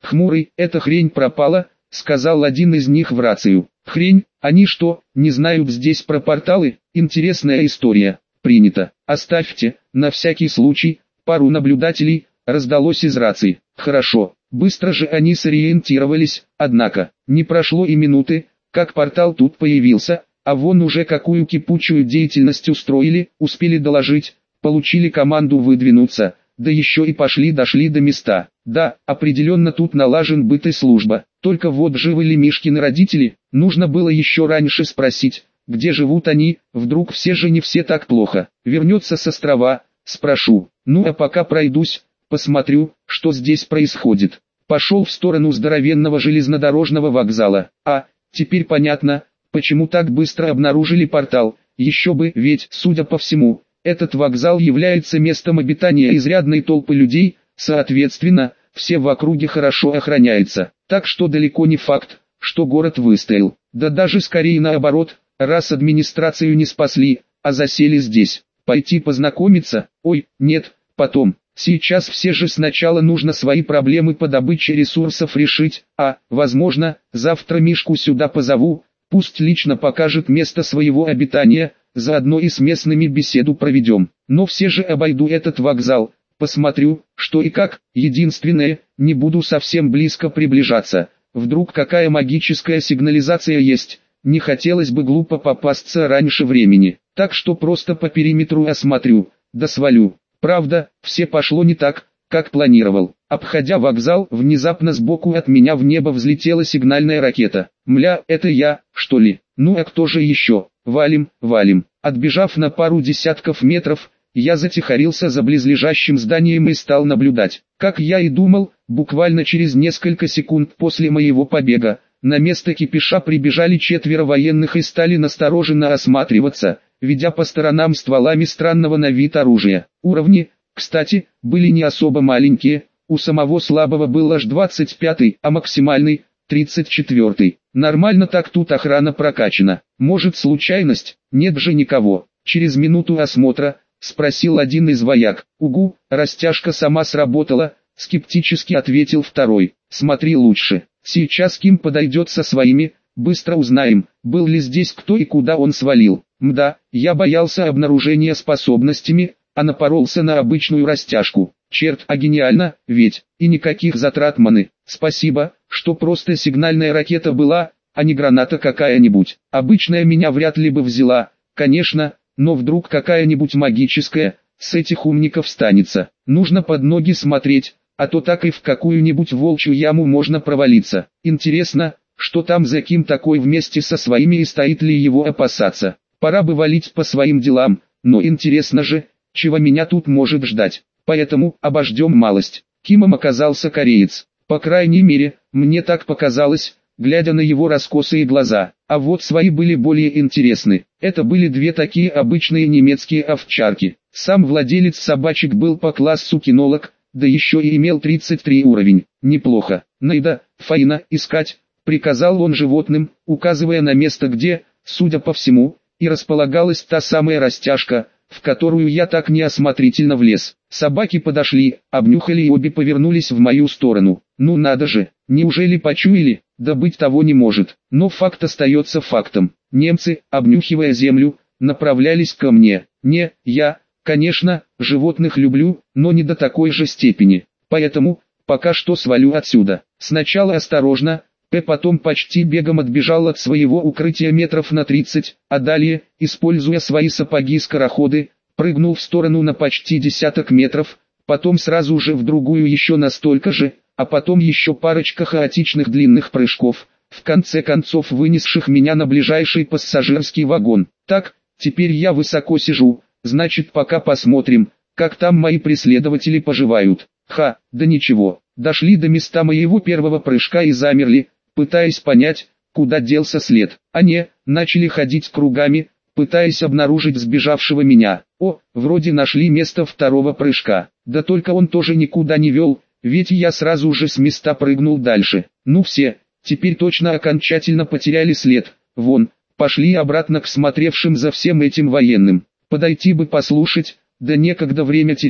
Хмурый, эта хрень пропала, сказал один из них в рацию. Хрень, они что, не знают здесь про порталы? Интересная история. Принято. Оставьте, на всякий случай, пару наблюдателей, раздалось из рации. Хорошо. Быстро же они сориентировались, однако, не прошло и минуты, как портал тут появился, а вон уже какую кипучую деятельность устроили, успели доложить, получили команду выдвинуться, да еще и дошли до места. Да, определенно тут налажен быт и служба, только вот живы ли Мишкины родители, нужно было еще раньше спросить, где живут они, вдруг все же не все так плохо. Вернется с острова, спрошу, ну а пока пройдусь, посмотрю, что здесь происходит. Пошел в сторону здоровенного железнодорожного вокзала. А, теперь понятно, почему так быстро обнаружили портал, еще бы, ведь, судя по всему, этот вокзал является местом обитания изрядной толпы людей, соответственно, все в округе хорошо охраняется. Так что далеко не факт, что город выстоял. Да даже скорее наоборот, раз администрацию не спасли, а засели здесь. Пойти познакомиться? Ой, нет, потом. Сейчас все же сначала нужно свои проблемы по добыче ресурсов решить, а, возможно, завтра Мишку сюда позову, пусть лично покажет место своего обитания, заодно и с местными беседу проведем. Но все же обойду этот вокзал, посмотрю, что и как. Единственное, не буду совсем близко приближаться, вдруг какая магическая сигнализация есть, не хотелось бы глупо попасться раньше времени, так что просто по периметру осмотрю, да свалю. Правда, все пошло не так, как планировал. Обходя вокзал, внезапно сбоку от меня в небо взлетела сигнальная ракета. Мля, это я, что ли? Ну а кто же еще? Валим, валим. Отбежав на пару десятков метров, я затихарился за близлежащим зданием и стал наблюдать. Как я и думал, буквально через несколько секунд после моего побега, на место кипиша прибежали 4 военных и стали настороженно осматриваться, ведя по сторонам стволами странного на вид оружия. Уровни, кстати, были не особо маленькие, у самого слабого был аж 25-й, а максимальный – 34-й. Нормально так тут охрана прокачана. Может случайность? Нет же никого. Через минуту осмотра, спросил один из вояк. Угу, растяжка сама сработала, скептически ответил второй. Смотри лучше. Сейчас Ким подойдет со своими, быстро узнаем, был ли здесь кто и куда он свалил. Мда, я боялся обнаружения способностями, а напоролся на обычную растяжку. Черт, а гениально, ведь, и никаких затрат маны. Спасибо, что просто сигнальная ракета была, а не граната какая-нибудь. Обычная меня вряд ли бы взяла, конечно, но вдруг какая-нибудь магическая, с этих умников станется. Нужно под ноги смотреть, а то так и в какую-нибудь волчью яму можно провалиться. Интересно, что там за Ким такой вместе со своими и стоит ли его опасаться. Пора бы валить по своим делам, но интересно же, чего меня тут может ждать. Поэтому обождем малость. Кимом оказался кореец. По крайней мере, мне так показалось, глядя на его раскосые глаза. А вот свои были более интересны. Это были 2 такие обычные немецкие овчарки. Сам владелец собачек был по классу кинолог, да еще и имел 33 уровень. Неплохо. Найда, Фаина, искать, приказал он животным, указывая на место где, судя по всему, и располагалась та самая растяжка, в которую я так неосмотрительно влез. Собаки подошли, обнюхали и обе повернулись в мою сторону. Ну надо же, неужели почуяли? Да быть того не может. Но факт остается фактом. Немцы, обнюхивая землю, направлялись ко мне. Не, я, конечно, животных люблю, но не до такой же степени. Поэтому, пока что свалю отсюда. Сначала осторожно, потом почти бегом отбежал от своего укрытия метров на 30, а далее, используя свои сапоги-скороходы, прыгнул в сторону на почти десяток метров, потом сразу же в другую еще настолько же, а потом еще парочка хаотичных длинных прыжков, в конце концов вынесших меня на ближайший пассажирский вагон. Так, теперь я высоко сижу, значит пока посмотрим, как там мои преследователи поживают. Ха, да ничего, дошли до места моего первого прыжка и замерли, пытаясь понять, куда делся след. Они начали ходить кругами, пытаясь обнаружить сбежавшего меня. О, вроде нашли место второго прыжка. Да только он тоже никуда не вел, ведь я сразу же с места прыгнул дальше. Ну все, теперь точно окончательно потеряли след. Вон, пошли обратно к смотревшим за всем этим военным. Подойти бы послушать, да некогда время терять.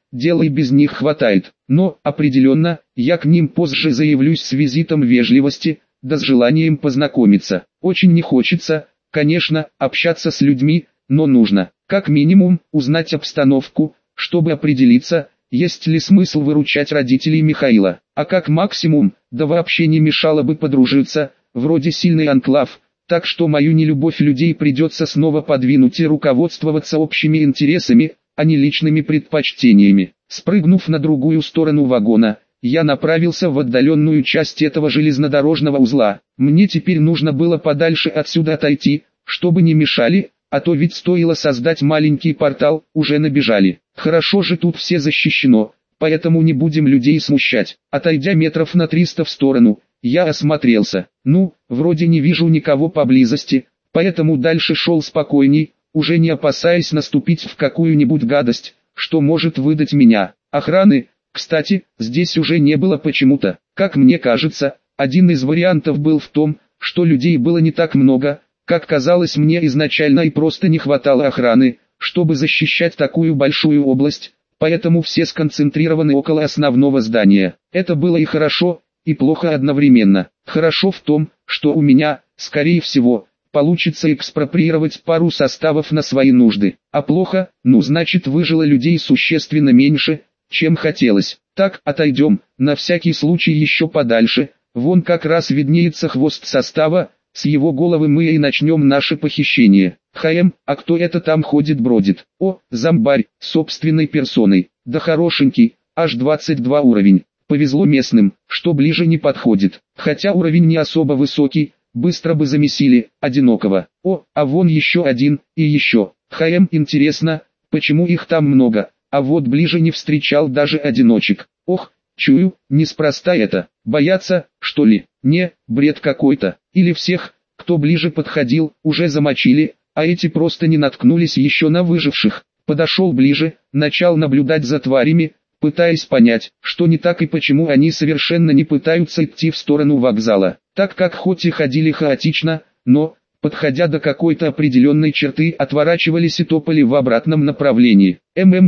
дела и без них хватает. Но, определенно, я к ним позже заявлюсь с визитом вежливости, да с желанием познакомиться. Очень не хочется, конечно, общаться с людьми, но нужно, как минимум, узнать обстановку, чтобы определиться, есть ли смысл выручать родителей Михаила. А как максимум, да вообще не мешало бы подружиться, вроде сильный анклав, так что мою нелюбовь людей придется снова подвинуть и руководствоваться общими интересами, а не личными предпочтениями. Спрыгнув на другую сторону вагона, я направился в отдаленную часть этого железнодорожного узла. Мне теперь нужно было подальше отсюда отойти, чтобы не мешали, а то ведь стоило создать маленький портал, уже набежали. Хорошо же тут все защищено, поэтому не будем людей смущать. Отойдя метров на 300 в сторону, я осмотрелся. Ну, вроде не вижу никого поблизости, поэтому дальше шел спокойней, уже не опасаясь наступить в какую-нибудь гадость, что может выдать меня. Охраны, кстати, здесь уже не было почему-то. Как мне кажется, один из вариантов был в том, что людей было не так много, как казалось мне изначально, и просто не хватало охраны, чтобы защищать такую большую область, поэтому все сконцентрированы около основного здания. Это было и хорошо, и плохо одновременно. Хорошо в том, что у меня, скорее всего, получится экспроприировать пару составов на свои нужды. А плохо, ну значит выжило людей существенно меньше, чем хотелось. Так, отойдем, на всякий случай еще подальше, вон как раз виднеется хвост состава, с его головы мы и начнем наше похищение. А кто это там ходит-бродит? О, зомбарь, собственной персоной, да хорошенький, аж 22 уровень. Повезло местным, что ближе не подходит, хотя уровень не особо высокий, быстро бы замесили, одинокого. О, а вон еще один, и еще. Интересно, почему их там много, а вот ближе не встречал даже одиночек. Ох, чую, неспроста это, боятся, что ли? Не, бред какой-то, или всех, кто ближе подходил, уже замочили, а эти просто не наткнулись еще на выживших. Подошел ближе, начал наблюдать за тварями, пытаясь понять, что не так и почему они совершенно не пытаются идти в сторону вокзала, так как хоть и ходили хаотично, но, подходя до какой-то определенной черты, отворачивались и топали в обратном направлении.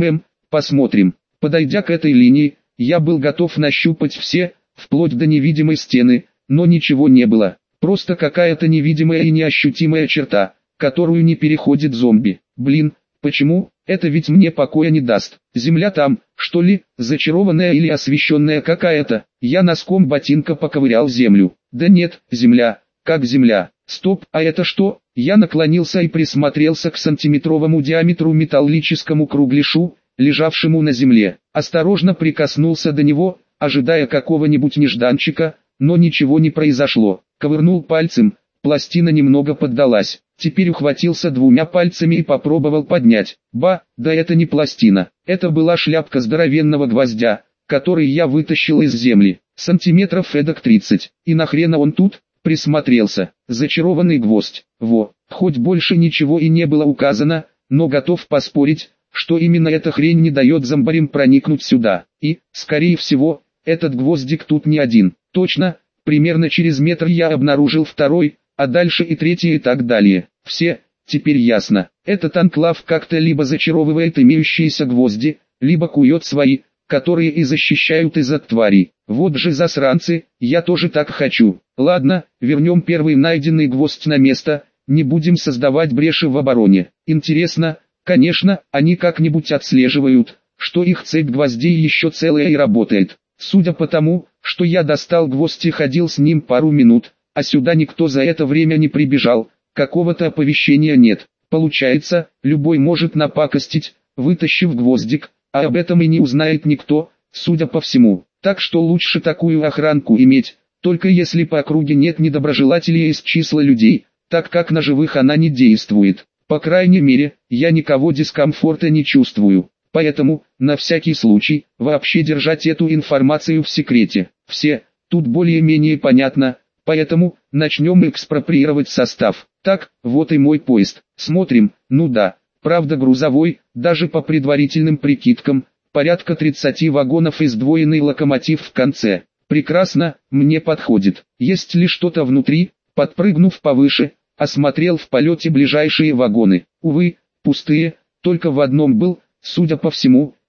Посмотрим. Подойдя к этой линии, я был готов нащупать все, вплоть до невидимой стены, но ничего не было, просто какая-то невидимая и неощутимая черта, которую не переходит зомби. Блин, почему? Это ведь мне покоя не даст. Земля там, что ли, зачарованная или освещенная какая-то? Я носком ботинка поковырял землю. Да нет, земля, как земля. Стоп, а это что? Я наклонился и присмотрелся к сантиметровому диаметру металлическому кругляшу, лежавшему на земле. Осторожно прикоснулся до него, ожидая какого-нибудь нежданчика, но ничего не произошло. Ковырнул пальцем, пластина немного поддалась. Теперь ухватился двумя пальцами и попробовал поднять. Да это не пластина. Это была шляпка здоровенного гвоздя, который я вытащил из земли. Сантиметров эдак 30. И нахрена он тут? Присмотрелся. Зачарованный гвоздь. Хоть больше ничего и не было указано, но готов поспорить, что именно эта хрень не дает зомбарям проникнуть сюда. И, скорее всего, этот гвоздик тут не один. Точно, примерно через метр я обнаружил второй, а дальше и третий и так далее. Все, теперь ясно. Этот анклав как-то либо зачаровывает имеющиеся гвозди, либо кует свои, которые и защищают из-от тварей. Вот же засранцы, я тоже так хочу. Ладно, вернем первый найденный гвоздь на место, не будем создавать бреши в обороне. Интересно, конечно, они как-нибудь отслеживают, что их цепь гвоздей еще целая и работает. Судя по тому, что я достал гвоздь и ходил с ним пару минут, а сюда никто за это время не прибежал, какого-то оповещения нет. Получается, любой может напакостить, вытащив гвоздик, а об этом и не узнает никто, судя по всему. Так что лучше такую охранку иметь, только если по округе нет недоброжелателей из числа людей, так как на живых она не действует. По крайней мере, я никого дискомфорта не чувствую. Поэтому, на всякий случай, вообще держать эту информацию в секрете. Все, тут более-менее понятно, поэтому, начнем экспроприировать состав. Так, вот и мой поезд. Смотрим, ну да, правда грузовой, даже по предварительным прикидкам, порядка 30 вагонов и сдвоенный локомотив в конце. Прекрасно, мне подходит. Есть ли что-то внутри? Подпрыгнув повыше, осмотрел в полете ближайшие вагоны. Увы, пустые, только в одном был, судя по всему,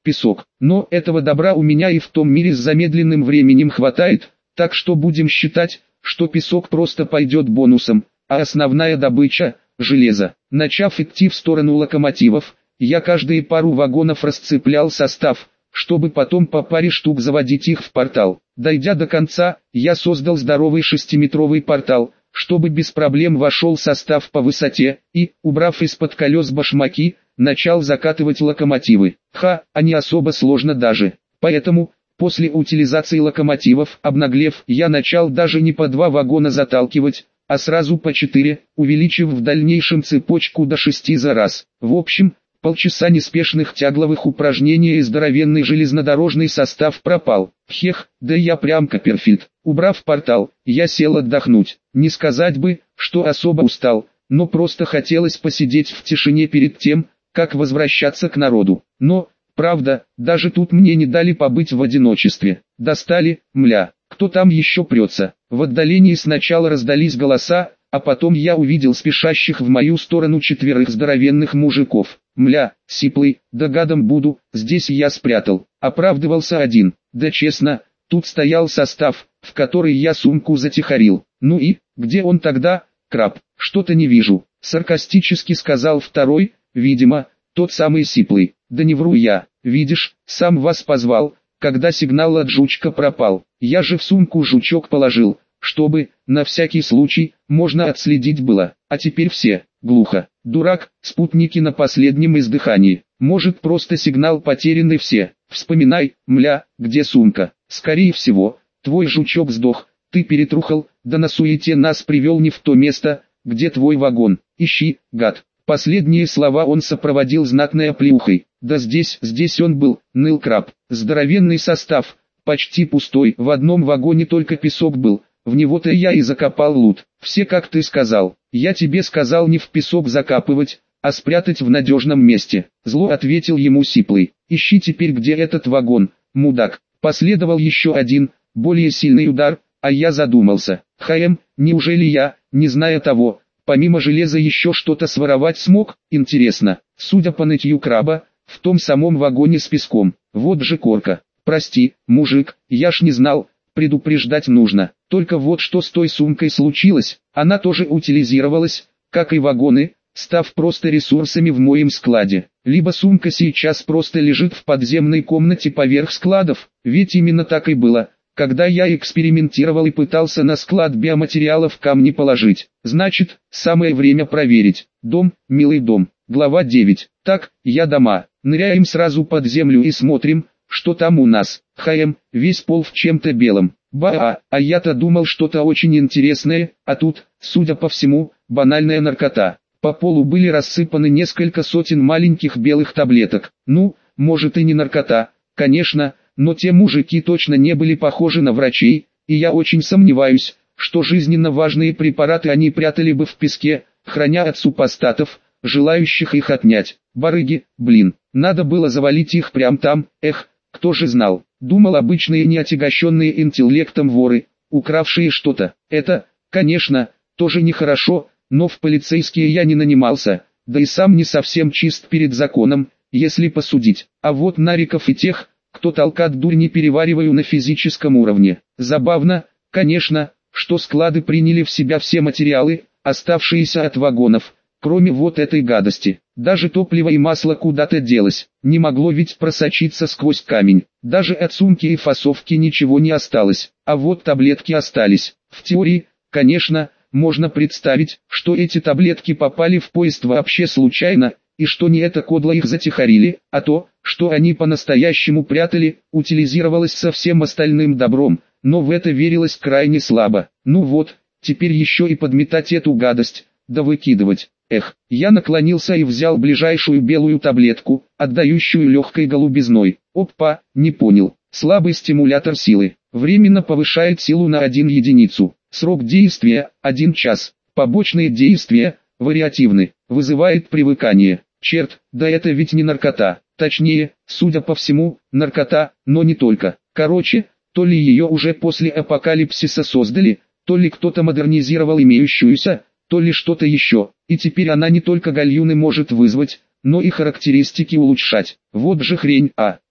песок. Но этого добра у меня и в том мире с замедленным временем хватает, так что будем считать, что песок просто пойдет бонусом, а основная добыча – железо. Начав идти в сторону локомотивов, я каждые пару вагонов расцеплял состав, чтобы потом по паре штук заводить их в портал. Дойдя до конца, я создал здоровый 6-метровый портал, чтобы без проблем вошел состав по высоте, и, убрав из-под колес башмаки, начал закатывать локомотивы. А не особо сложно даже. Поэтому, после утилизации локомотивов, обнаглев, я начал даже не по 2 вагона заталкивать, а сразу по 4, увеличив в дальнейшем цепочку до 6 за раз. В общем, полчаса неспешных тягловых упражнений и здоровенный железнодорожный состав пропал. Да я прям Копперфильд. Убрав портал, я сел отдохнуть. Не сказать бы, что особо устал, но просто хотелось посидеть в тишине перед тем, как возвращаться к народу. Но, правда, даже тут мне не дали побыть в одиночестве. Достали, мля, кто там еще прется. В отдалении сначала раздались голоса, а потом я увидел спешащих в мою сторону 4 здоровенных мужиков. Мля, сиплый, да гадом буду, здесь я спрятал. Оправдывался один. Да честно, тут стоял состав, в который я сумку затихарил. Ну и, где он тогда, краб? Что-то не вижу. Саркастически сказал второй, видимо, тот самый сиплый. Да не вру я, видишь, сам вас позвал, когда сигнал от жучка пропал. Я же в сумку жучок положил, чтобы, на всякий случай, можно отследить было. А теперь все, глухо. Дурак, спутники на последнем издыхании. Может просто сигнал потерян и все. Вспоминай, мля, где сумка. Скорее всего, твой жучок сдох, ты перетрухал, да на суете нас привел не в то место, где твой вагон. Ищи, гад. Последние слова он сопроводил знатной оплеухой. Да здесь он был, ныл краб. Здоровенный состав, почти пустой. В одном вагоне только песок был. В него-то я и закопал лут. Все как ты сказал. Я тебе сказал не в песок закапывать, а спрятать в надежном месте. Зло ответил ему сиплый. Ищи теперь где этот вагон, мудак. Последовал еще один, более сильный удар, а я задумался. Неужели я, не зная того, помимо железа еще что-то своровать смог? Интересно. Судя по нытью краба, в том самом вагоне с песком. Вот же корка. Прости, мужик, я ж не знал. Предупреждать нужно. Только вот что с той сумкой случилось, она тоже утилизировалась, как и вагоны, став просто ресурсами в моем складе. Либо сумка сейчас просто лежит в подземной комнате поверх складов, ведь именно так и было, когда я экспериментировал и пытался на склад биоматериалов камни положить. Значит, самое время проверить. Дом, милый дом. Глава 9. Так, я дома. Ныряем сразу под землю и смотрим, что там у нас. Весь пол в чем-то белом. А я-то думал что-то очень интересное, а тут, судя по всему, банальная наркота. По полу были рассыпаны несколько сотен маленьких белых таблеток. Ну, может и не наркота, конечно, но те мужики точно не были похожи на врачей, и я очень сомневаюсь, что жизненно важные препараты они прятали бы в песке, храня от супостатов, желающих их отнять. Барыги, блин, надо было завалить их прямо там, кто же знал. Думал, обычные неотягощенные интеллектом воры, укравшие что-то. Это, конечно, тоже нехорошо, но в полицейские я не нанимался, да и сам не совсем чист перед законом, если посудить. А вот нариков и тех, кто толкат дурь, не перевариваю на физическом уровне. Забавно, конечно, что склады приняли в себя все материалы, оставшиеся от вагонов, кроме вот этой гадости. Даже топливо и масло куда-то делось, не могло ведь просочиться сквозь камень. Даже от сумки и фасовки ничего не осталось, а вот таблетки остались. В теории, конечно, можно представить, что эти таблетки попали в поезд вообще случайно, и что не это кодло их затихарили, а то, что они по-настоящему прятали, утилизировалось со всем остальным добром, но в это верилось крайне слабо. Ну вот, теперь еще и подметать эту гадость, да выкидывать. Я наклонился и взял ближайшую белую таблетку, отдающую легкой голубизной. Опа, не понял. Слабый стимулятор силы. Временно повышает силу на 1 единицу. Срок действия – 1 час. Побочные действия – вариативны. Вызывает привыкание. Черт, да это ведь не наркота. Точнее, судя по всему, наркота, но не только. Короче, то ли ее уже после апокалипсиса создали, то ли кто-то модернизировал имеющуюся, то ли что-то еще, и теперь она не только гальюны может вызвать, но и характеристики улучшать. Вот же хрень.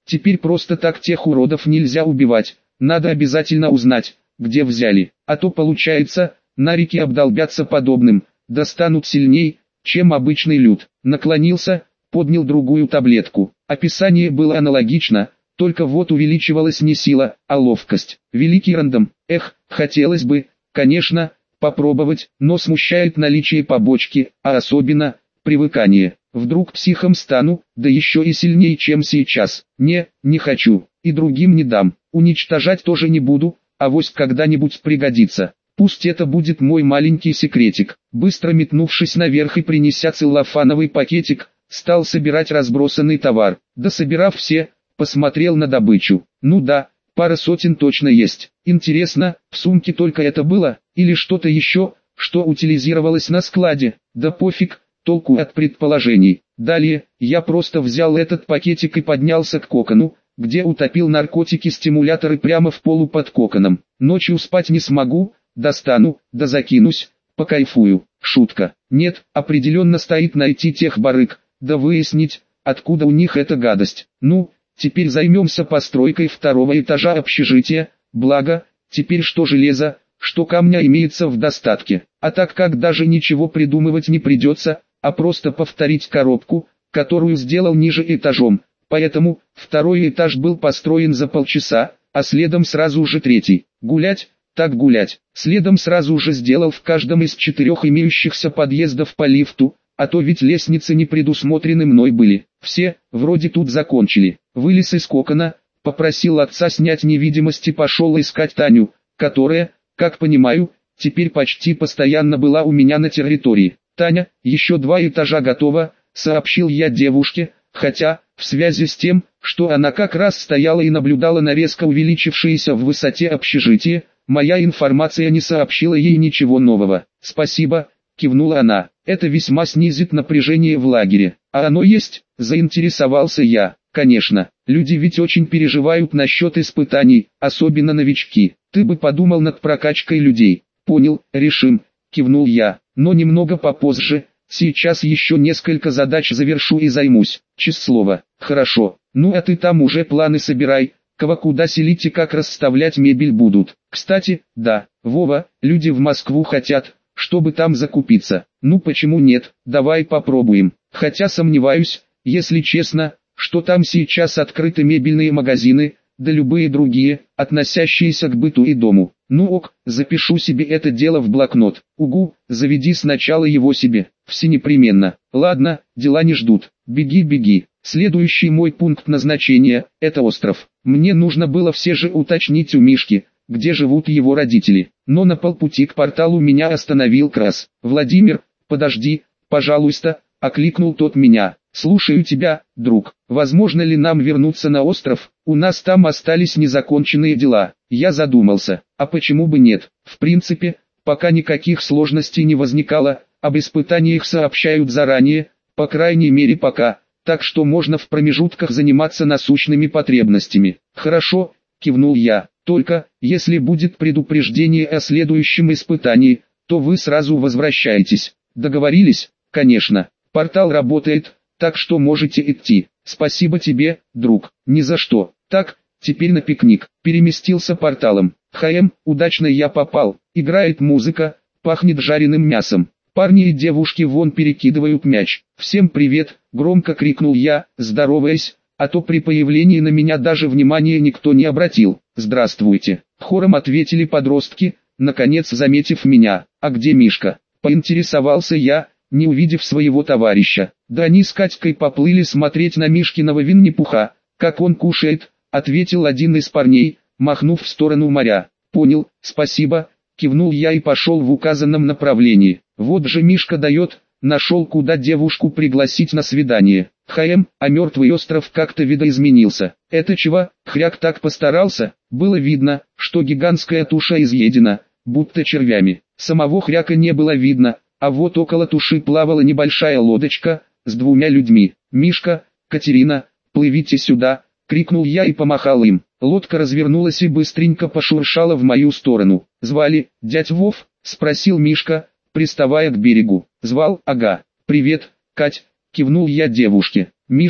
Теперь просто так тех уродов нельзя убивать, надо обязательно узнать, где взяли, а то получается, нарики обдолбятся подобным, достанут сильней, чем обычный люд. Наклонился, поднял другую таблетку. Описание было аналогично, только вот увеличивалась не сила, а ловкость. Великий рандом, хотелось бы, конечно, попробовать, но смущает наличие побочки, а особенно, привыкание. Вдруг психом стану, да еще и сильнее, чем сейчас. Не хочу, и другим не дам. Уничтожать тоже не буду, авось когда-нибудь пригодится. Пусть это будет мой маленький секретик. Быстро метнувшись наверх и принеся целлофановый пакетик, стал собирать разбросанный товар. Дособирав все, посмотрел на добычу. Ну да, пара сотен точно есть. Интересно, в сумке только это было, или что-то еще, что утилизировалось на складе? Да пофиг, толку от предположений. Далее, я просто взял этот пакетик и поднялся к кокону, где утопил наркотики-стимуляторы прямо в полу под коконом. Ночью спать не смогу, достану, да закинусь, покайфую. Шутка. Нет, определенно стоит найти тех барыг, да выяснить, откуда у них эта гадость. Ну, теперь займемся постройкой второго этажа общежития, благо, теперь что железо, что камня имеется в достатке. А так как даже ничего придумывать не придется, а просто повторить коробку, которую сделал ниже этажом. Поэтому, второй этаж был построен за полчаса, а следом сразу же третий. Гулять, так гулять. Следом сразу же сделал в каждом из 4 имеющихся подъездов по лифту, а то ведь лестницы не предусмотрены мной были. Все, вроде тут закончили. Вылез из кокона, попросил отца снять невидимость и пошел искать Таню, которая, как понимаю, теперь почти постоянно была у меня на территории. «Таня, еще 2 этажа готово», — сообщил я девушке, хотя, в связи с тем, что она как раз стояла и наблюдала на резко увеличившееся в высоте общежитие, моя информация не сообщила ей ничего нового. «Спасибо», — кивнула она, — «это весьма снизит напряжение в лагере». «А оно есть?» — заинтересовался я. «Конечно, люди ведь очень переживают насчет испытаний, особенно новички. Ты бы подумал над прокачкой людей». «Понял, решим», — кивнул я, — «но немного попозже. Сейчас еще несколько задач завершу и займусь». Числова. «Хорошо. Ну а ты там уже планы собирай, кого куда селить и как расставлять мебель будут. Кстати, да, Вова, люди в Москву хотят, чтобы там закупиться. Ну почему нет, давай попробуем. Хотя сомневаюсь, если честно, что там сейчас открыты мебельные магазины, да любые другие, относящиеся к быту и дому. Ну ок, запишу себе это дело в блокнот. Угу, заведи сначала его себе. Все непременно. Ладно, дела не ждут. Беги. Следующий мой пункт назначения – это остров. Мне нужно было все же уточнить у Мишки, где живут его родители. Но на полпути к порталу меня остановил Крас. «Владимир, подожди, пожалуйста», – окликнул тот меня. «Слушаю тебя, друг. Возможно ли нам вернуться на остров? У нас там остались незаконченные дела». Я задумался. А почему бы нет? В принципе, пока никаких сложностей не возникало, об испытаниях сообщают заранее, по крайней мере пока, так что можно в промежутках заниматься насущными потребностями. «Хорошо», — кивнул я, — «только, если будет предупреждение о следующем испытании, то вы сразу возвращаетесь». «Договорились?» «Конечно. Портал работает, так что можете идти. Спасибо тебе, друг». «Ни за что. Так, теперь на пикник». Переместился порталом. Удачно я попал. Играет музыка, пахнет жареным мясом. Парни и девушки вон перекидывают мяч. «Всем привет!» – громко крикнул я, здороваясь, а то при появлении на меня даже внимания никто не обратил. «Здравствуйте!» – хором ответили подростки, наконец заметив меня. «А где Мишка?» – поинтересовался я, не увидев своего товарища. «Да они с Катькой поплыли смотреть на Мишкиного Винни-Пуха, как он кушает», – ответил один из парней, махнув в сторону моря. «Понял, спасибо», – кивнул я и пошел в указанном направлении. Вот же Мишка дает, нашел куда девушку пригласить на свидание. А мертвый остров как-то видоизменился. Это чего? Хряк так постарался? Было видно, что гигантская туша изъедена, будто червями. Самого хряка не было видно, а вот около туши плавала небольшая лодочка, с 2 людьми. «Мишка, Катерина, плывите сюда», — крикнул я и помахал им. Лодка развернулась и быстренько пошуршала в мою сторону. «Звали, дядь Вов?» — спросил Мишка, приставая к берегу. «Звал, ага. Привет, Кать», — кивнул я девушке. «Миша,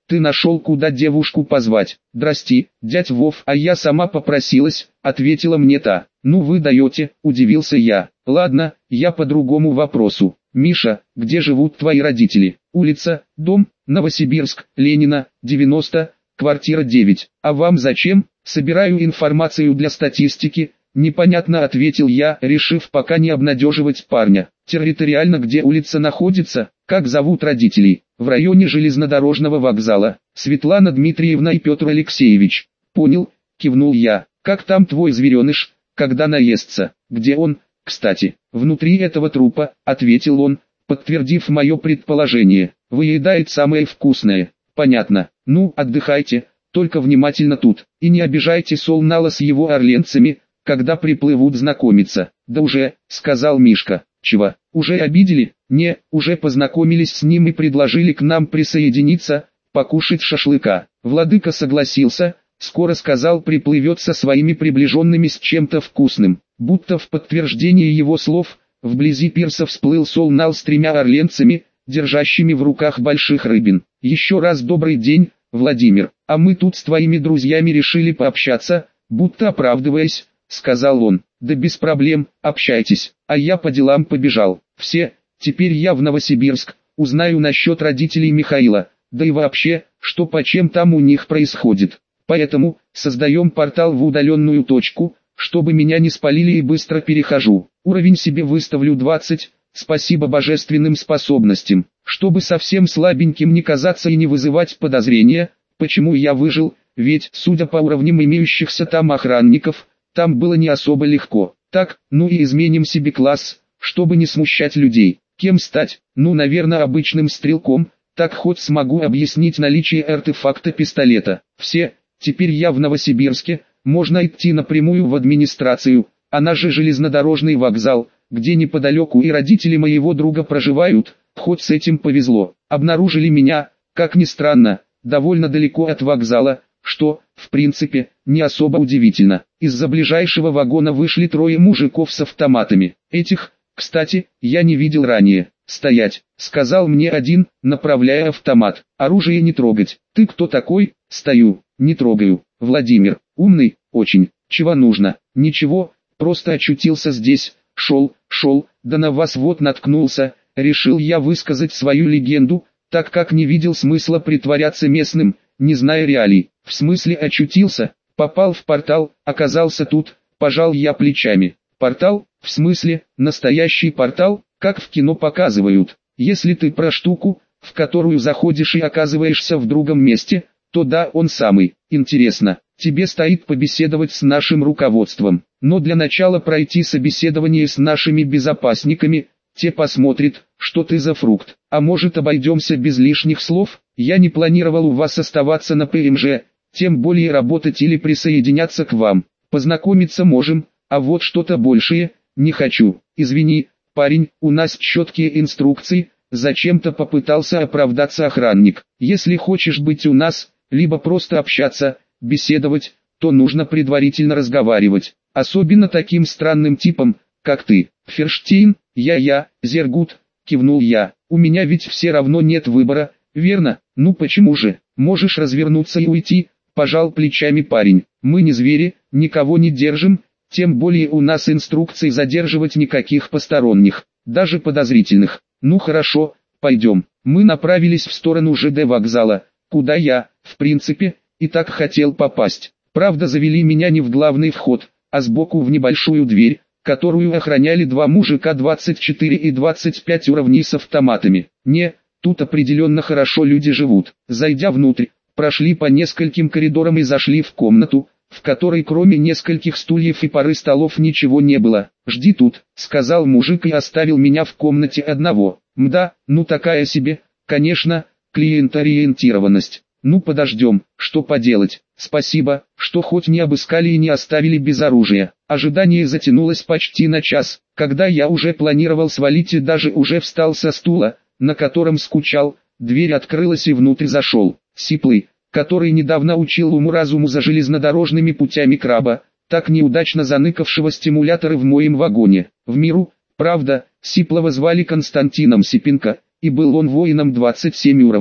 ты нашел куда девушку позвать. Здрасти, дядь Вов, а я сама попросилась, ответила мне та. Ну вы даете, удивился я. Ладно, я по другому вопросу. Миша, где живут твои родители? Улица, дом, Новосибирск, Ленина, 90, квартира 9. А вам зачем? Собираю информацию для статистики. Непонятно, ответил я, решив пока не обнадеживать парня. Территориально где улица находится? Как зовут родителей? В районе железнодорожного вокзала. Светлана Дмитриевна и Петр Алексеевич. Понял, кивнул я. Как там твой звереныш, когда наестся? Где он? Кстати, внутри этого трупа, ответил он, подтвердив мое предположение. Выедает самое вкусное. Понятно. Ну, отдыхайте, только внимательно тут. И не обижайте Солнала с его орленцами, когда приплывут знакомиться. Да уже, сказал Мишка. Чего, уже обидели? Не, уже познакомились с ним и предложили к нам присоединиться, покушать шашлыка. Владыка согласился, скоро сказал приплывет со своими приближенными с чем-то вкусным. Будто в подтверждение его слов, вблизи пирса всплыл Солнал с 3 орленцами, держащими в руках больших рыбин. Еще раз добрый день, Владимир, а мы тут с твоими друзьями решили пообщаться, будто оправдываясь, сказал он. Да без проблем, общайтесь, а я по делам побежал. Все, теперь я в Новосибирск, узнаю насчет родителей Михаила, да и вообще, что почем там у них происходит. Поэтому, создаем портал в удаленную точку, чтобы меня не спалили и быстро перехожу. Уровень себе выставлю 20, спасибо божественным способностям, чтобы совсем слабеньким не казаться и не вызывать подозрения, почему я выжил, ведь, судя по уровням имеющихся там охранников, там было не особо легко. Так, ну и изменим себе класс, чтобы не смущать людей. Кем стать? Ну, наверное, обычным стрелком, так хоть смогу объяснить наличие артефакта пистолета. Все, теперь я в Новосибирске, можно идти напрямую в администрацию, она же железнодорожный вокзал, где неподалеку и родители моего друга проживают, хоть с этим повезло. Обнаружили меня, как ни странно, довольно далеко от вокзала, что, в принципе, не особо удивительно. Из-за ближайшего вагона вышли 3 мужиков с автоматами. Этих, кстати, я не видел ранее. «Стоять», — сказал мне один, направляя автомат. «Оружие не трогать». «Ты кто такой?» «Стою, не трогаю». «Владимир, умный, очень. Чего нужно?» «Ничего, просто очутился здесь, шел, да на вас вот наткнулся». Решил я высказать свою легенду, так как не видел смысла притворяться местным, не зная реалий. В смысле очутился, попал в портал, оказался тут, пожал я плечами. Портал, в смысле, настоящий портал, как в кино показывают. Если ты про штуку, в которую заходишь и оказываешься в другом месте, то да, он самый. Интересно, тебе стоит побеседовать с нашим руководством, но для начала пройти собеседование с нашими безопасниками, те посмотрят, что ты за фрукт. А может обойдемся без лишних слов? Я не планировал у вас оставаться на ПМЖ, тем более работать или присоединяться к вам. Познакомиться можем, а вот что-то большее, не хочу. Извини, парень, у нас четкие инструкции, зачем-то попытался оправдаться охранник. Если хочешь быть у нас, либо просто общаться, беседовать, то нужно предварительно разговаривать. Особенно таким странным типом, как ты. Ферштейн, я, Зергут, кивнул я. У меня ведь все равно нет выбора, верно? Ну почему же? Можешь развернуться и уйти, пожал плечами парень. Мы не звери, никого не держим, тем более у нас инструкций задерживать никаких посторонних, даже подозрительных. Ну хорошо, пойдем. Мы направились в сторону ЖД вокзала, куда я, в принципе, и так хотел попасть. Правда, завели меня не в главный вход, а сбоку в небольшую дверь, которую охраняли 2 мужика 24 и 25 уровней с автоматами. Не, тут определенно хорошо люди живут. Зайдя внутрь, прошли по нескольким коридорам и зашли в комнату, в которой кроме нескольких стульев и пары столов ничего не было. «Жди тут», — сказал мужик и оставил меня в комнате одного. Мда, ну такая себе, конечно, клиентоориентированность. Ну подождем, что поделать. Спасибо, что хоть не обыскали и не оставили без оружия. Ожидание затянулось почти на час, когда я уже планировал свалить и даже уже встал со стула, на котором скучал. Дверь открылась и внутрь зашел Сиплый, который недавно учил уму-разуму за железнодорожными путями краба, так неудачно заныкавшего стимуляторы в моем вагоне. В миру, правда, Сиплого звали Константином Сипенко, и был он воином 27 уровня.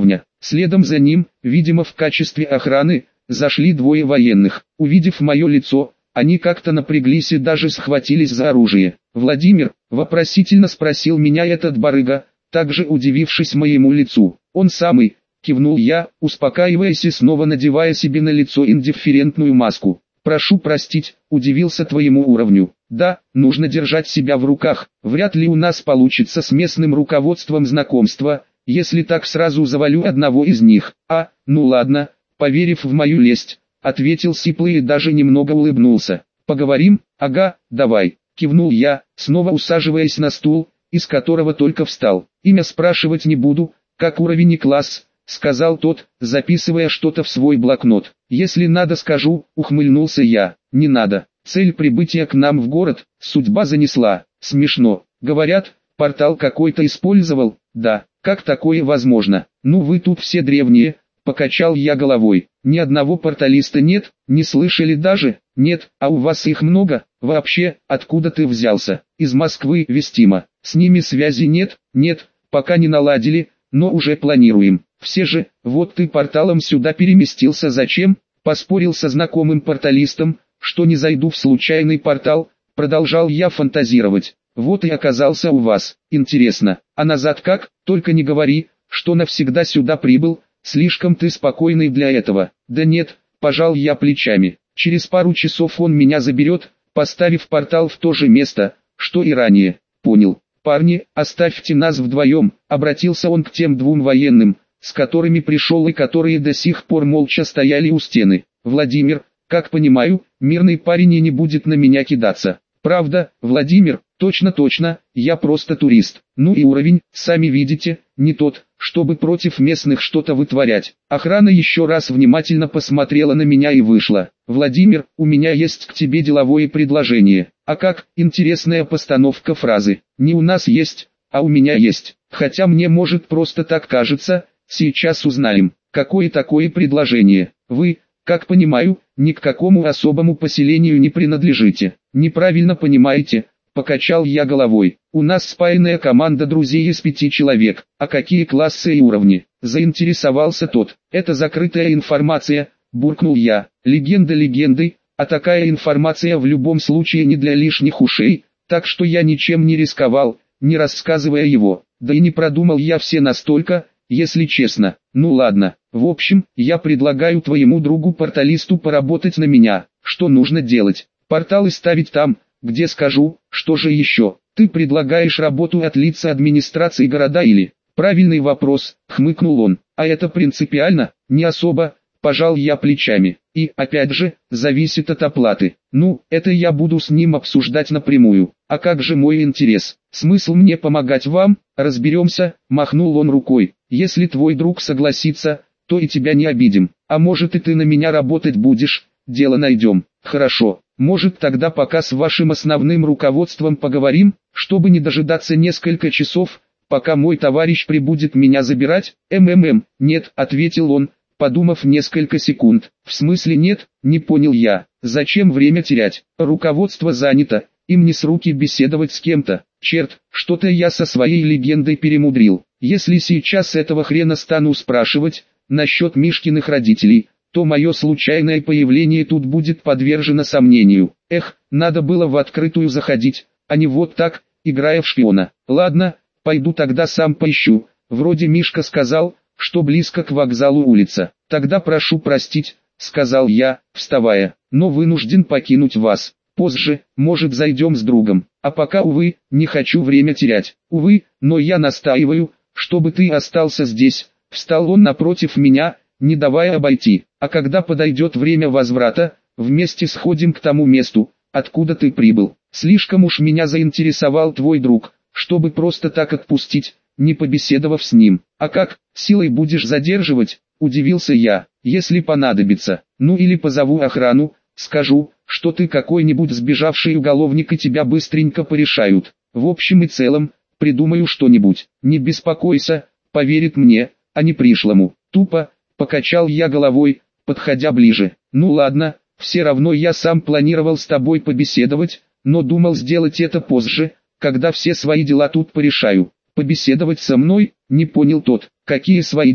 Следом за ним, видимо в качестве охраны, зашли двое военных. Увидев мое лицо, они как-то напряглись и даже схватились за оружие. «Владимир?» – вопросительно спросил меня этот барыга, также удивившись моему лицу. «Он самый», – кивнул я, успокаиваясь и снова надевая себе на лицо индифферентную маску. «Прошу простить, удивился твоему уровню. Да, нужно держать себя в руках, вряд ли у нас получится с местным руководством знакомства, если так сразу завалю одного из них. Ну ладно», – поверив в мою лесть, ответил сиплый и даже немного улыбнулся. «Поговорим? Ага, давай», – кивнул я, снова усаживаясь на стул, из которого только встал. «Имя спрашивать не буду, как уровень и класс», — сказал тот, записывая что-то в свой блокнот. «Если надо скажу», — ухмыльнулся я. «Не надо. Цель прибытия к нам в город, судьба занесла». «Смешно. Говорят, портал какой-то использовал». «Да, как такое возможно?» «Ну вы тут все древние», — покачал я головой. «Ни одного порталиста нет, не слышали даже?» «Нет, а у вас их много? Вообще, откуда ты взялся?» «Из Москвы, вестимо. С ними связи нет?» «Нет, пока не наладили, но уже планируем. Все же, вот ты порталом сюда переместился зачем?» Поспорил со знакомым порталистом, что не зайду в случайный портал, продолжал я фантазировать. «Вот и оказался у вас. Интересно, а назад как? Только не говори, что навсегда сюда прибыл, слишком ты спокойный для этого». «Да нет», пожал я плечами. «Через пару часов он меня заберет, поставив портал в то же место, что и ранее». «Понял. Парни, оставьте нас вдвоем», обратился он к тем двум военным, с которыми пришел и которые до сих пор молча стояли у стены. «Владимир, как понимаю, мирный парень и не будет на меня кидаться. Правда, Владимир?» «Точно, я просто турист. Ну и уровень, сами видите, не тот, чтобы против местных что-то вытворять». Охрана еще раз внимательно посмотрела на меня и вышла. «Владимир, у меня есть к тебе деловое предложение». «А как?» Интересная постановка фразы. «Не у нас есть, а у меня есть. Хотя мне может просто так кажется, сейчас узнаем». «Какое такое предложение?» «Вы, как понимаю, ни к какому особому поселению не принадлежите». «Неправильно понимаете», покачал я головой. «У нас спаянная команда друзей из 5 человек. А какие классы и уровни?» Заинтересовался тот. «Это закрытая информация», буркнул я. «Легенда легендой, а такая информация в любом случае не для лишних ушей, так что я ничем не рисковал, не рассказывая его. Да и не продумал я все настолько, если честно. Ну ладно, в общем, я предлагаю твоему другу-порталисту поработать на меня. Что нужно делать? Порталы ставить там, где скажу. Что же еще? Ты предлагаешь работу от лица администрации города или?» «Правильный вопрос», хмыкнул он. «А это принципиально?» «Не особо», пожал я плечами. «И, опять же, зависит от оплаты». «Ну, это я буду с ним обсуждать напрямую. А как же мой интерес? Смысл мне помогать вам? Разберемся», махнул он рукой. «Если твой друг согласится, то и тебя не обидим. А может и ты на меня работать будешь, дело найдем». «Хорошо. Может тогда пока с вашим основным руководством поговорим, чтобы не дожидаться несколько часов, пока мой товарищ прибудет меня забирать?» «Нет», ответил он, подумав несколько секунд. «В смысле нет?» Не понял я. «Зачем время терять? Руководство занято, им не с руки беседовать с кем-то. Черт, что-то я со своей легендой перемудрил. Если сейчас этого хрена стану спрашивать насчет Мишкиных родителей, то мое случайное появление тут будет подвержено сомнению. Эх, надо было в открытую заходить, а не вот так, играя в шпиона. Ладно, пойду тогда сам поищу. Вроде Мишка сказал, что близко к вокзалу улица. Тогда прошу простить, сказал я, вставая, но вынужден покинуть вас. Позже, может, зайдем с другом. А пока, увы, не хочу время терять. Увы, но я настаиваю, чтобы ты остался здесь. Встал он напротив меня, не давая обойти. А когда подойдет время возврата, вместе сходим к тому месту, откуда ты прибыл. Слишком уж меня заинтересовал твой друг, чтобы просто так отпустить, не побеседовав с ним. А как, силой будешь задерживать? Удивился я. Если понадобится. Ну или позову охрану, скажу, что ты какой-нибудь сбежавший уголовник и тебя быстренько порешают. В общем и целом, придумаю что-нибудь. Не беспокойся, поверит мне, а не пришлому. Тупо, покачал я головой, подходя ближе. Ну ладно, все равно я сам планировал с тобой побеседовать, но думал сделать это позже, когда все свои дела тут порешаю. Побеседовать со мной? Не понял тот. Какие свои дела?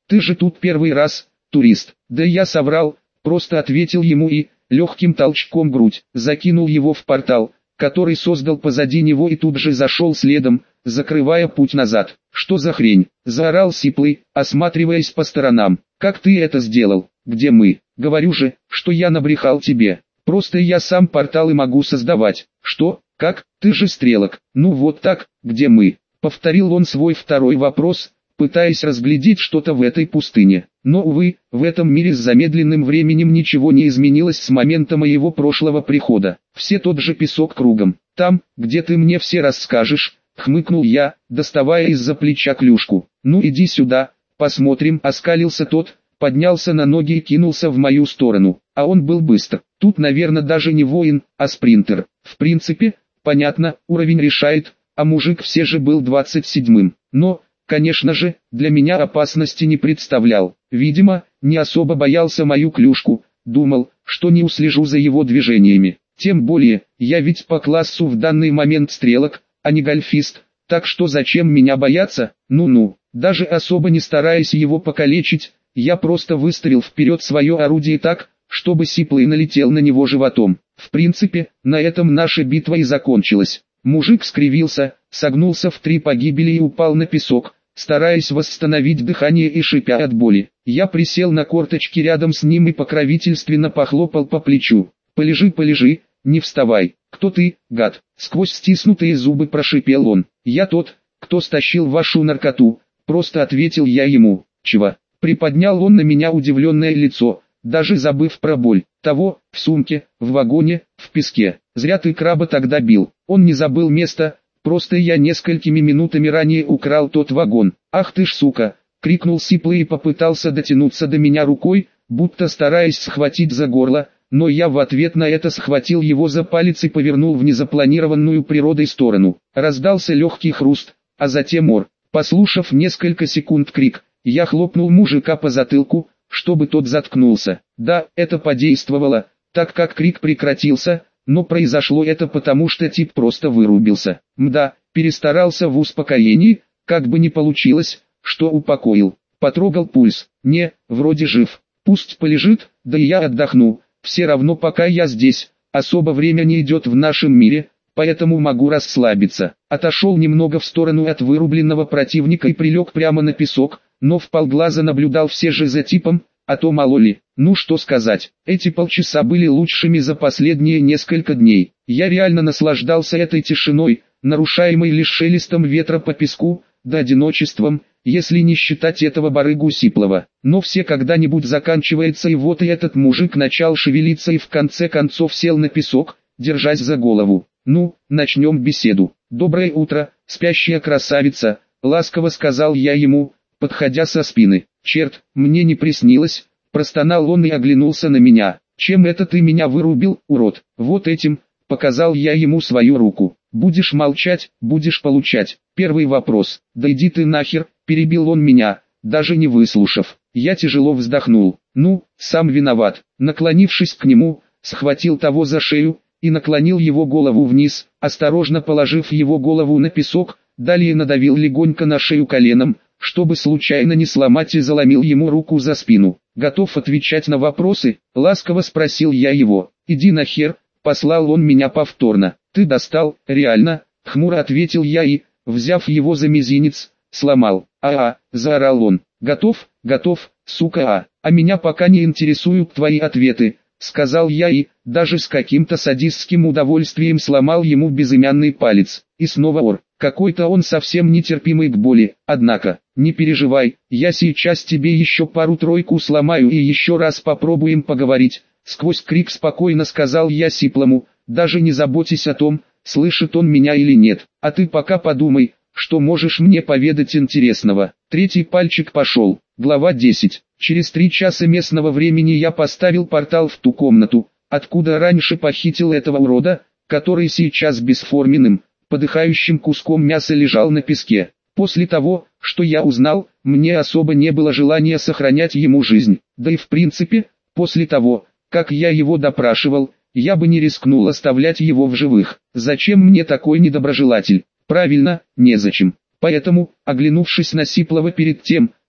Ты же тут первый раз, турист. Да я соврал, просто ответил ему и, легким толчком грудь, закинул его в портал, который создал позади него и тут же зашел следом, закрывая путь назад. «Что за хрень?» – заорал Сиплый, осматриваясь по сторонам. «Как ты это сделал? Где мы? Говорю же, что я набрехал тебе. Просто я сам порталы могу создавать». «Что? Как? Ты же стрелок». «Ну вот так, где мы?» – повторил он свой второй вопрос, пытаясь разглядеть что-то в этой пустыне. Но, увы, в этом мире с замедленным временем ничего не изменилось с момента моего прошлого прихода. Все тот же песок кругом. «Там, где ты мне все расскажешь», — хмыкнул я, доставая из-за плеча клюшку. «Ну иди сюда, посмотрим», — оскалился тот, поднялся на ноги и кинулся в мою сторону. А он был быстр. Тут, наверное, даже не воин, а спринтер. В принципе, понятно, уровень решает, а мужик все же был 27-м. Но, конечно же, для меня опасности не представлял. Видимо, не особо боялся мою клюшку, думал, что не услежу за его движениями. Тем более, я ведь по классу в данный момент стрелок, а не гольфист, так что зачем меня бояться? Ну-ну, даже особо не стараясь его покалечить, я просто выставил вперед свое орудие так, чтобы Сиплый налетел на него животом. В принципе, на этом наша битва и закончилась. Мужик скривился, согнулся в 3 погибели и упал на песок, стараясь восстановить дыхание и шипя от боли. Я присел на корточки рядом с ним и покровительственно похлопал по плечу. «Полежи, полежи, не вставай. Кто ты, гад?» Сквозь стиснутые зубы прошипел он. «Я тот, кто стащил вашу наркоту», просто ответил я ему. «Чего?» Приподнял он на меня удивленное лицо, даже забыв про боль. «Того, в сумке, в вагоне, в песке. Зря ты краба тогда бил». Он не забыл место, просто я несколькими минутами ранее украл тот вагон. «Ах ты ж сука!» — крикнул Сиплый и попытался дотянуться до меня рукой, будто стараясь схватить за горло, но я в ответ на это схватил его за палец и повернул в незапланированную природой сторону. Раздался легкий хруст, а затем ор. Послушав несколько секунд крик, я хлопнул мужика по затылку, чтобы тот заткнулся. Да, это подействовало, так как крик прекратился, но произошло это потому, что тип просто вырубился. Мда, перестарался в успокоении, как бы не получилось, что упокоил. Потрогал пульс. Не, вроде жив. Пусть полежит, да и я отдохну. Все равно пока я здесь, особо время не идет в нашем мире, поэтому могу расслабиться. Отошел немного в сторону от вырубленного противника и прилег прямо на песок, но вполглаза наблюдал все же за типом, а то мало ли. Ну что сказать, эти полчаса были лучшими за последние несколько дней. Я реально наслаждался этой тишиной, нарушаемой лишь шелестом ветра по песку, да одиночеством, если не считать этого барыгу Сиплого. Но все когда-нибудь заканчивается, и вот и этот мужик начал шевелиться и в конце концов сел на песок, держась за голову. «Ну, начнем беседу». «Доброе утро, спящая красавица», — ласково сказал я ему, подходя со спины. «Черт, мне не приснилось», — простонал он и оглянулся на меня. «Чем это ты меня вырубил, урод?» «Вот этим», — показал я ему свою руку. «Будешь молчать, будешь получать». Первый вопрос. «Да иди ты нахер», — перебил он меня, даже не выслушав. Я тяжело вздохнул. «Ну, сам виноват». Наклонившись к нему, схватил того за шею и наклонил его голову вниз, осторожно положив его голову на песок, далее надавил легонько на шею коленом, чтобы случайно не сломать, и заломил ему руку за спину. «Готов отвечать на вопросы?» — ласково спросил я его. «Иди нахер», — послал он меня повторно. «Ты достал, реально», — хмуро ответил я и, взяв его за мизинец, сломал. Заорал он. «Готов, готов, сука, а меня пока не интересуют твои ответы», — сказал я и, даже с каким-то садистским удовольствием сломал ему безымянный палец. И снова ор. Какой-то он совсем нетерпимый к боли. «Однако, не переживай, я сейчас тебе еще пару-тройку сломаю и еще раз попробуем поговорить», — сквозь крик спокойно сказал я Сиплому, «даже не заботьтесь о том, слышит он меня или нет, а ты пока подумай, что можешь мне поведать интересного». Третий пальчик пошел. Глава 10. Через 3 часа местного времени я поставил портал в ту комнату, откуда раньше похитил этого урода, который сейчас бесформенным, подыхающим куском мяса лежал на песке. После того, что я узнал, мне особо не было желания сохранять ему жизнь. Да и в принципе, после того, как я его допрашивал, я бы не рискнул оставлять его в живых. Зачем мне такой недоброжелатель? Правильно, незачем. Поэтому, оглянувшись на Сиплова перед тем,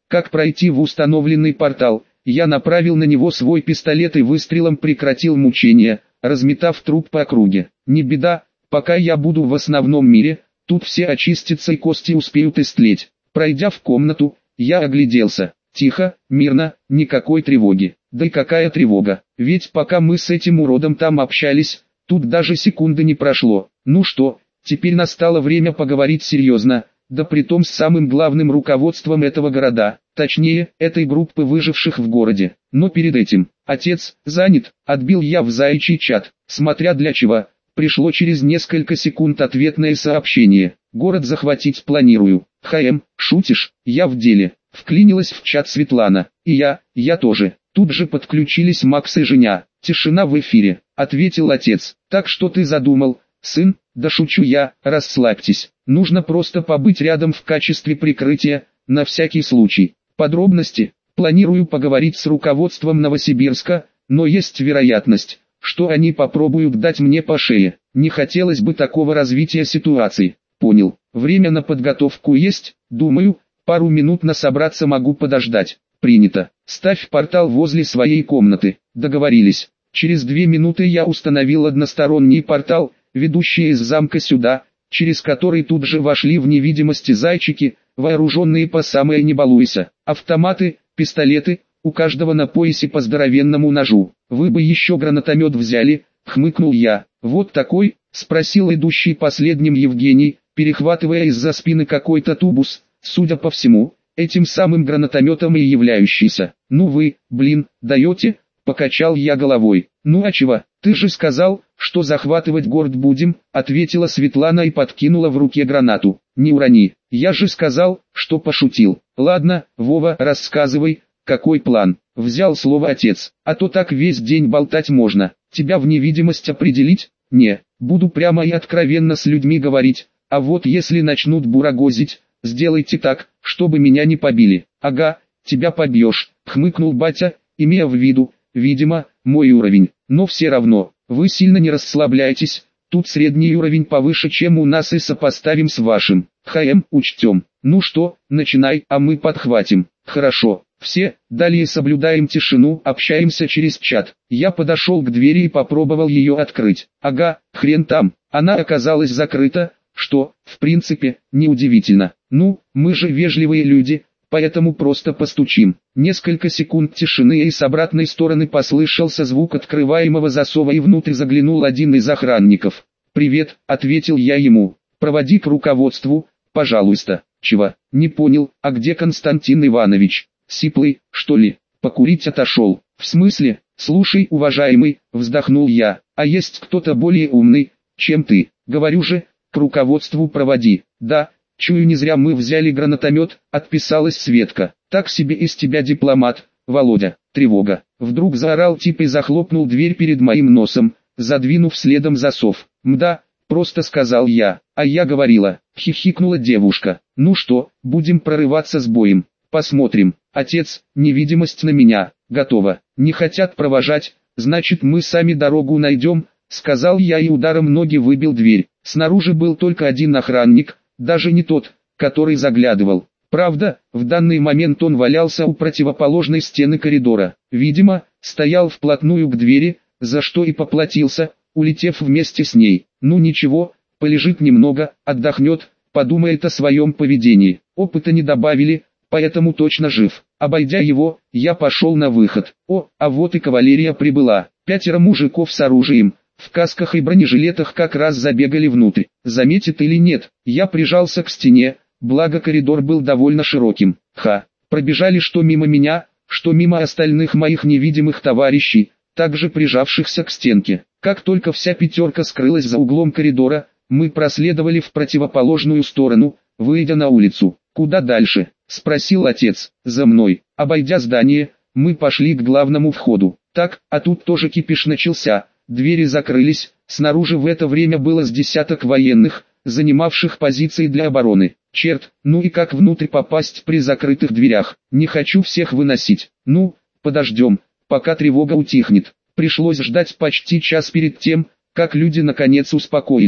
как пройти в установленный портал. Я направил на него свой пистолет и выстрелом прекратил мучения, разметав труп по округе. Не беда, пока я буду в основном мире, тут все очистятся и кости успеют истлеть. Пройдя в комнату, я огляделся. Тихо, мирно, никакой тревоги. Да и какая тревога, ведь пока мы с этим уродом там общались, тут даже секунды не прошло. Ну что, теперь настало время поговорить серьезно, да притом с самым главным руководством этого города, точнее, этой группы выживших в городе. Но перед этим, отец, занят, отбил я в заячий чат, смотря для чего. Пришло через несколько секунд ответное сообщение. Город захватить планирую. Шутишь, я в деле. Вклинилась в чат Светлана. И я тоже. Тут же подключились Макс и Женя. Тишина в эфире, ответил отец. Так что ты задумал, сын? Да шучу я, расслабьтесь. Нужно просто побыть рядом в качестве прикрытия, на всякий случай. Подробности. Планирую поговорить с руководством Новосибирска, но есть вероятность, что они попробуют дать мне по шее. Не хотелось бы такого развития ситуации. Понял. Время на подготовку есть, думаю, пару минут на собраться могу подождать. Принято. Ставь портал возле своей комнаты. Договорились. Через 2 минуты я установил односторонний портал, ведущий из замка сюда, через который тут же вошли в невидимости зайчики, вооруженные по самое не балуйся. Автоматы, пистолеты, у каждого на поясе по здоровенному ножу. Вы бы еще гранатомет взяли, хмыкнул я. Вот такой, спросил идущий последним Евгений, перехватывая из-за спины какой-то тубус, судя по всему, этим самым гранатометом и являющийся. Ну вы, даете? Покачал я головой. Ну а чего, ты же сказал, что захватывать город будем, ответила Светлана и подкинула в руке гранату. Не урони, я же сказал, что пошутил. Ладно, Вова, рассказывай, какой план? Взял слово отец, а то так весь день болтать можно. Тебя в невидимость определить? Не, буду прямо и откровенно с людьми говорить, а вот если начнут бурагозить, сделайте так, чтобы меня не побили. Ага, тебя побьешь, хмыкнул батя, имея в виду, видимо, мой уровень. Но все равно, вы сильно не расслабляйтесь, тут средний уровень повыше, чем у нас, и сопоставим с вашим. Учтем. Ну что, начинай, а мы подхватим. Хорошо. Все, далее соблюдаем тишину, общаемся через чат. Я подошел к двери и попробовал ее открыть. Ага, хрен там, она оказалась закрыта, что, в принципе, неудивительно. Ну, мы же вежливые люди, поэтому просто постучим. Несколько секунд тишины, и с обратной стороны послышался звук открываемого засова, и внутрь заглянул один из охранников. «Привет», — ответил я ему. «Проводи к руководству, пожалуйста». «Чего? Не понял, а где Константин Иванович? Сиплый, что ли? Покурить отошел». «В смысле? Слушай, уважаемый», — вздохнул я, — «а есть кто-то более умный, чем ты? Говорю же, к руководству проводи». «Да, чую, не зря мы взяли гранатомет», — отписалась Светка. «Так себе из тебя дипломат, Володя». Тревога. Вдруг заорал тип и захлопнул дверь перед моим носом, задвинув следом засов. «Мда», — просто сказал я. «А я говорила», — хихикнула девушка. «Ну что, будем прорываться с боем? Посмотрим». «Отец, невидимость на меня, готово». «Не хотят провожать, значит мы сами дорогу найдем», — сказал я и ударом ноги выбил дверь. Снаружи был только один охранник, даже не тот, который заглядывал. Правда, в данный момент он валялся у противоположной стены коридора. Видимо, стоял вплотную к двери, за что и поплатился, улетев вместе с ней. Ну ничего, полежит немного, отдохнет, подумает о своем поведении. Опыта не добавили, поэтому точно жив. Обойдя его, я пошел на выход. О, а вот и кавалерия прибыла. 5 мужиков с оружием, в касках и бронежилетах как раз забегали внутрь. Заметит или нет, я прижался к стене, благо коридор был довольно широким. Пробежали что мимо меня, что мимо остальных моих невидимых товарищей, также прижавшихся к стенке. Как только вся 5 скрылась за углом коридора, мы проследовали в противоположную сторону, выйдя на улицу. «Куда дальше?» — спросил отец. «За мной». Обойдя здание, мы пошли к главному входу. Так, а тут тоже кипиш начался. Двери закрылись, снаружи в это время было с десяток военных, занимавших позиции для обороны. Черт, ну и как внутрь попасть при закрытых дверях? Не хочу всех выносить. Ну, подождем, пока тревога утихнет. Пришлось ждать почти час перед тем, как люди наконец успокоились.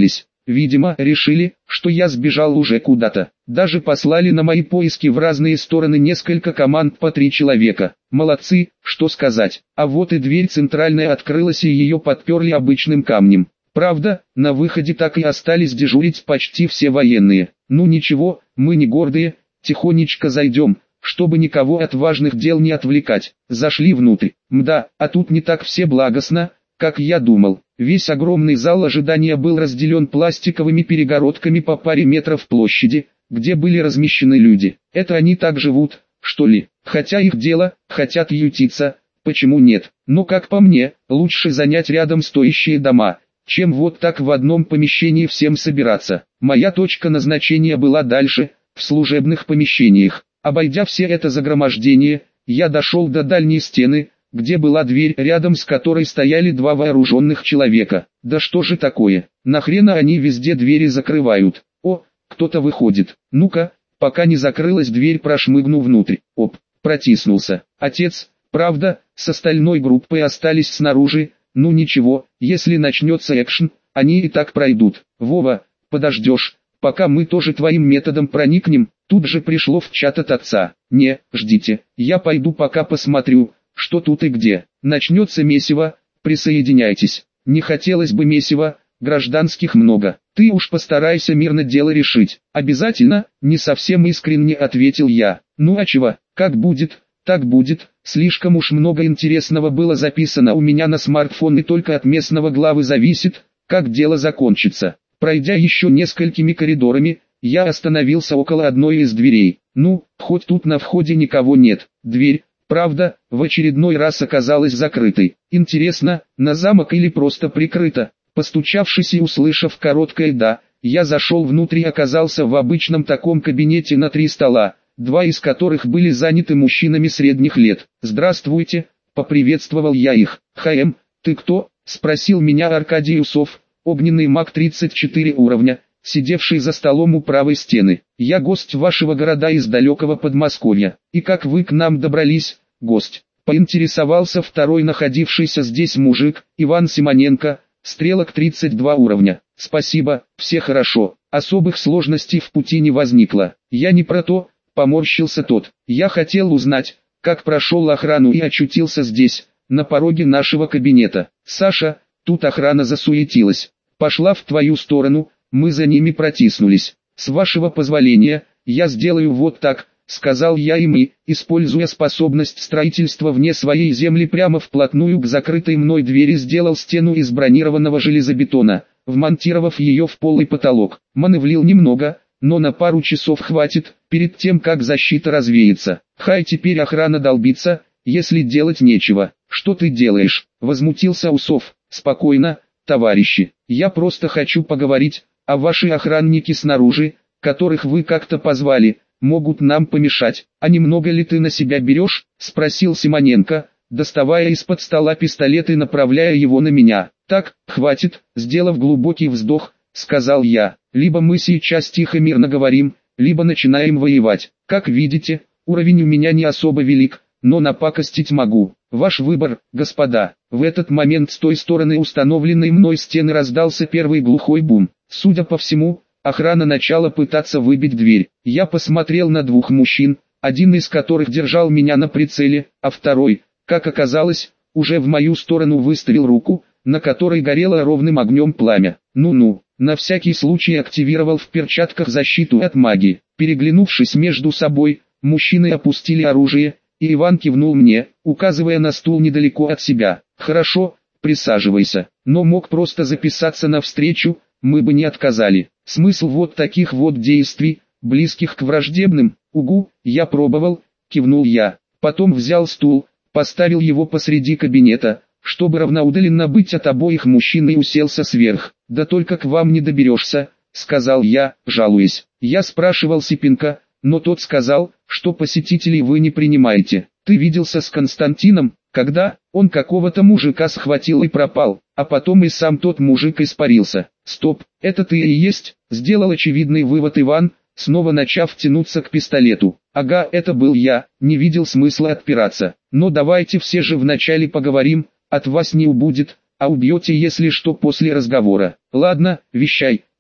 Видимо, решили, что я сбежал уже куда-то. Даже послали на мои поиски в разные стороны несколько команд по 3 человека. Молодцы, что сказать. А вот и дверь центральная открылась, и ее подперли обычным камнем. Правда, на выходе так и остались дежурить почти все военные. Ну ничего, мы не гордые, тихонечко зайдем, чтобы никого от важных дел не отвлекать. Зашли внутрь. Мда, а тут не так все благостно, как я думал. Весь огромный зал ожидания был разделен пластиковыми перегородками по паре метров площади, где были размещены люди. Это они так живут, что ли? Хотя их дело, хотят ютиться, почему нет? Но как по мне, лучше занять рядом стоящие дома, чем вот так в одном помещении всем собираться. Моя точка назначения была дальше, в служебных помещениях. Обойдя все это загромождение, я дошел до дальней стены, где была дверь, рядом с которой стояли 2 вооруженных человека. Да что же такое? Нахрена они везде двери закрывают? О, кто-то выходит. Ну-ка, пока не закрылась дверь, прошмыгну внутрь. Оп, протиснулся. Отец, правда, с остальной группой остались снаружи. Ну ничего, если начнется экшен, они и так пройдут. Вова, подождешь, пока мы тоже твоим методом проникнем? Тут же пришло в чат от отца. Не, ждите, я пойду пока посмотрю, что тут и где. Начнется месиво, присоединяйтесь. Не хотелось бы месива, гражданских много. Ты уж постарайся мирно дело решить. Обязательно, не совсем искренне ответил я. Ну а чего, как будет, так будет. Слишком уж много интересного было записано у меня на смартфон, и только от местного главы зависит, как дело закончится. Пройдя еще несколькими коридорами, я остановился около одной из дверей. Ну, хоть тут на входе никого нет. Дверь, правда, в очередной раз оказалась закрытой. Интересно, на замок или просто прикрыта? Постучавшись и услышав короткое «да», я зашел внутрь и оказался в обычном таком кабинете на 3 стола, 2 из которых были заняты мужчинами средних лет. «Здравствуйте», — поприветствовал я их. «ХМ, ты кто?» — спросил меня Аркадий Усов, огненный маг 34 уровня, сидевший за столом у правой стены. «Я гость вашего города из далекого Подмосковья. И как вы к нам добрались, гость?» — поинтересовался второй находившийся здесь мужик, Иван Симоненко, стрелок 32 уровня. «Спасибо, все хорошо, особых сложностей в пути не возникло». «Я не про то», — поморщился тот. «Я хотел узнать, как прошел охрану и очутился здесь, на пороге нашего кабинета». «Саша, тут охрана засуетилась. Пошла в твою сторону, мы за ними протиснулись. С вашего позволения, я сделаю вот так», — сказал я им и, используя способность строительства вне своей земли, прямо вплотную к закрытой мной двери сделал стену из бронированного железобетона, вмонтировав ее в пол и потолок. Маневрил немного, но на пару часов хватит, перед тем как защита развеется. Хай теперь охрана долбится, если делать нечего. «Что ты делаешь?» — возмутился Усов. «Спокойно, товарищи, я просто хочу поговорить, а ваши охранники снаружи, которых вы как-то позвали, могут нам помешать». «А немного ли ты на себя берешь?» — спросил Симоненко, доставая из-под стола пистолет и направляя его на меня. «Так, хватит», — сделав глубокий вздох, сказал я. «Либо мы сейчас тихо мирно говорим, либо начинаем воевать. Как видите, уровень у меня не особо велик, но напакостить могу. Ваш выбор, господа». В этот момент с той стороны установленной мной стены раздался первый глухой бум. Судя по всему, охрана начала пытаться выбить дверь. Я посмотрел на 2 мужчин, один из которых держал меня на прицеле, а второй, как оказалось, уже в мою сторону выставил руку, на которой горело ровным огнем пламя. Ну-ну, на всякий случай активировал в перчатках защиту от магии. Переглянувшись между собой, мужчины опустили оружие, и Иван кивнул мне, указывая на стул недалеко от себя. «Хорошо, присаживайся, но мог просто записаться на встречу, мы бы не отказали. Смысл вот таких вот действий, близких к враждебным?» «Угу, я пробовал», — кивнул я. Потом взял стул, поставил его посреди кабинета, чтобы равноудаленно быть от обоих мужчин, и уселся сверх. «Да только к вам не доберешься», — сказал я, жалуясь. Я спрашивал Сипенко, но тот сказал, что посетителей вы не принимаете. «Ты виделся с Константином?» «Когда?» «Он какого-то мужика схватил и пропал, а потом и сам тот мужик испарился». «Стоп, это ты и есть?» — сделал очевидный вывод Иван, снова начав тянуться к пистолету. «Ага, это был я, не видел смысла отпираться. Но давайте все же вначале поговорим, от вас не убудет, а убьете если что после разговора». «Ладно, вещай»,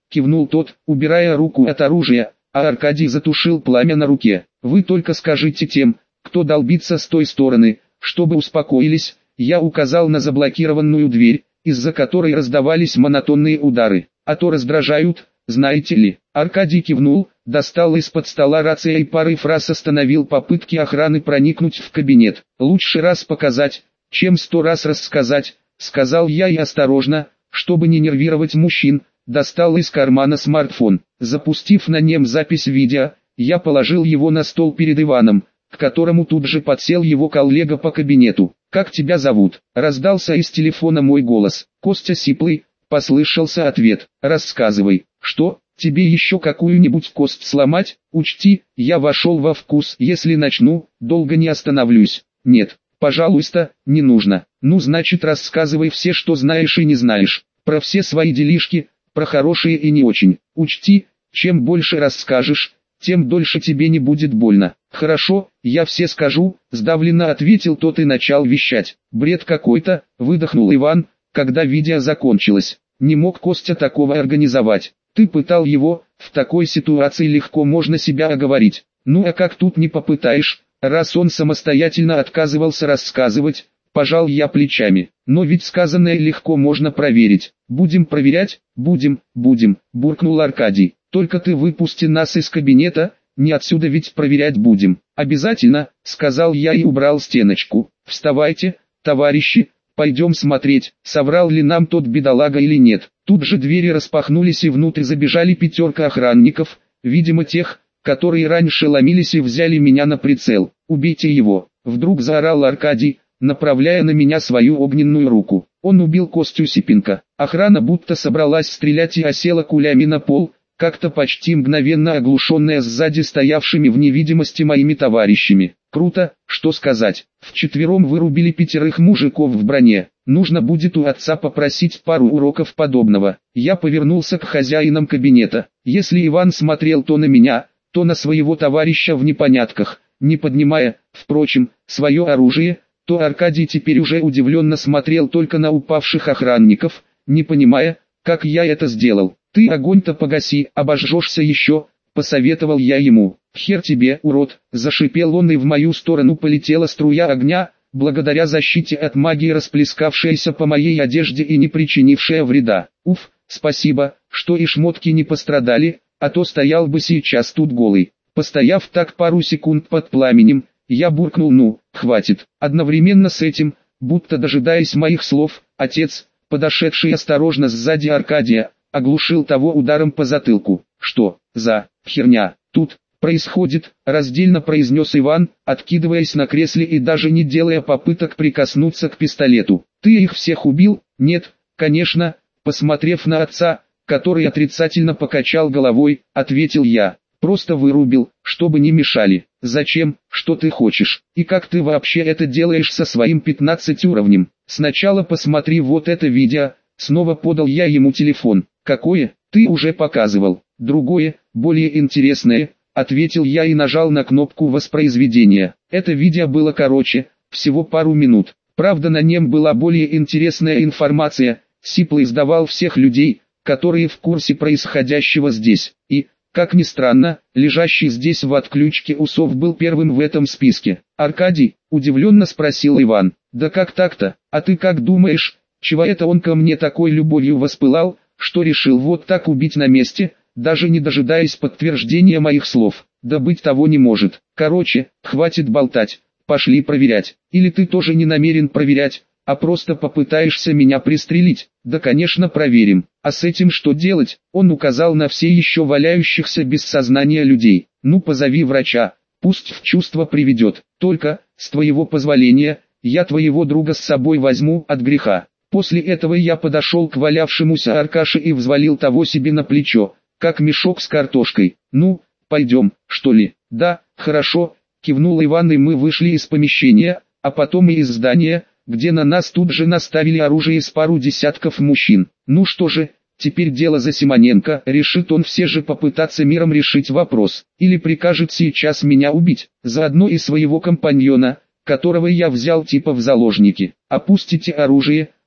кивнул тот, убирая руку от оружия, а Аркадий затушил пламя на руке. Вы только скажите тем, кто долбится с той стороны, чтобы успокоились. Я указал на заблокированную дверь, из-за которой раздавались монотонные удары. А то раздражают, знаете ли. Аркадий кивнул, достал из-под стола рация и парой фраз остановил попытки охраны проникнуть в кабинет. Лучше раз показать, чем 100 раз рассказать, сказал я и осторожно, чтобы не нервировать мужчин, достал из кармана смартфон. Запустив на нем запись видео, я положил его на стол перед Иваном, к которому тут же подсел его коллега по кабинету. «Как тебя зовут?» — раздался из телефона мой голос. «Костя Сиплый», — послышался ответ. «Рассказывай, что, тебе еще какую-нибудь кость сломать? Учти, я вошел во вкус. Если начну, долго не остановлюсь». «Нет, пожалуйста, не нужно». «Ну значит рассказывай все, что знаешь и не знаешь. Про все свои делишки, про хорошие и не очень. Учти, чем больше расскажешь, тем дольше тебе не будет больно». «Хорошо, я все скажу», — сдавленно ответил тот и начал вещать. «Бред какой-то», — выдохнул Иван, когда видео закончилось. «Не мог Костя такого организовать. Ты пытал его, в такой ситуации легко можно себя оговорить. Ну а как тут не попытаешь, раз он самостоятельно отказывался рассказывать?» Пожал я плечами. «Но ведь сказанное легко можно проверить». «Будем проверять?» «Будем», буркнул Аркадий. «Только ты выпусти нас из кабинета, не отсюда ведь проверять будем». «Обязательно», — сказал я и убрал стеночку. «Вставайте, товарищи, пойдем смотреть, соврал ли нам тот бедолага или нет». Тут же двери распахнулись и внутрь забежали 5 охранников, видимо тех, которые раньше ломились и взяли меня на прицел. «Убейте его», — вдруг заорал Аркадий, направляя на меня свою огненную руку. Он убил Костю Сипенко. Охрана будто собралась стрелять и осела кулями на пол, как-то почти мгновенно оглушенная сзади стоявшими в невидимости моими товарищами. Круто, что сказать. Вчетвером вырубили 5 мужиков в броне. Нужно будет у отца попросить пару уроков подобного. Я повернулся к хозяинам кабинета. Если Иван смотрел то на меня, то на своего товарища в непонятках, не поднимая, впрочем, свое оружие, то Аркадий теперь уже удивленно смотрел только на упавших охранников, не понимая, как я это сделал. «Ты огонь-то погаси, обожжешься еще», — посоветовал я ему. «Хер тебе, урод», — зашипел он, и в мою сторону полетела струя огня, благодаря защите от магии, расплескавшаяся по моей одежде и не причинившая вреда. Уф, спасибо, что и шмотки не пострадали, а то стоял бы сейчас тут голый. Постояв так пару секунд под пламенем, я буркнул: «Ну, хватит». Одновременно с этим, будто дожидаясь моих слов, отец, подошедший осторожно сзади Аркадия, оглушил того ударом по затылку. «Что за херня тут происходит?» — раздельно произнес Иван, откидываясь на кресле и даже не делая попыток прикоснуться к пистолету. «Ты их всех убил?» «Нет, конечно», — посмотрев на отца, который отрицательно покачал головой, ответил я. «Просто вырубил, чтобы не мешали». «Зачем? Что ты хочешь? И как ты вообще это делаешь со своим 15 уровнем? Сначала посмотри вот это видео». Снова подал я ему телефон. «Какое? Ты уже показывал». «Другое, более интересное», — ответил я и нажал на кнопку воспроизведения. Это видео было короче, всего пару минут. Правда, на нем была более интересная информация. Сиплый сдавал всех людей, которые в курсе происходящего здесь. И, как ни странно, лежащий здесь в отключке Усов был первым в этом списке. «Аркадий?» — удивленно спросил Иван. «Да как так-то? А ты как думаешь, чего это он ко мне такой любовью воспылал, что решил вот так убить на месте, даже не дожидаясь подтверждения моих слов? Да быть того не может. Короче, хватит болтать, пошли проверять. Или ты тоже не намерен проверять, а просто попытаешься меня пристрелить?» «Да конечно проверим. А с этим что делать?» Он указал на все еще валяющихся без сознания людей. «Ну позови врача, пусть в чувство приведет. Только, с твоего позволения, я твоего друга с собой возьму от греха». После этого я подошел к валявшемуся Аркаше и взвалил того себе на плечо, как мешок с картошкой. «Ну, пойдем, что ли?» «Да, хорошо», — кивнул Иван, и мы вышли из помещения, а потом и из здания, где на нас тут же наставили оружие с пару десятков мужчин. «Ну что же, теперь дело за Симоненко», решит он все же попытаться миром решить вопрос, или прикажет сейчас меня убить, заодно и своего компаньона, которого я взял типа в заложники. «Опустите оружие»,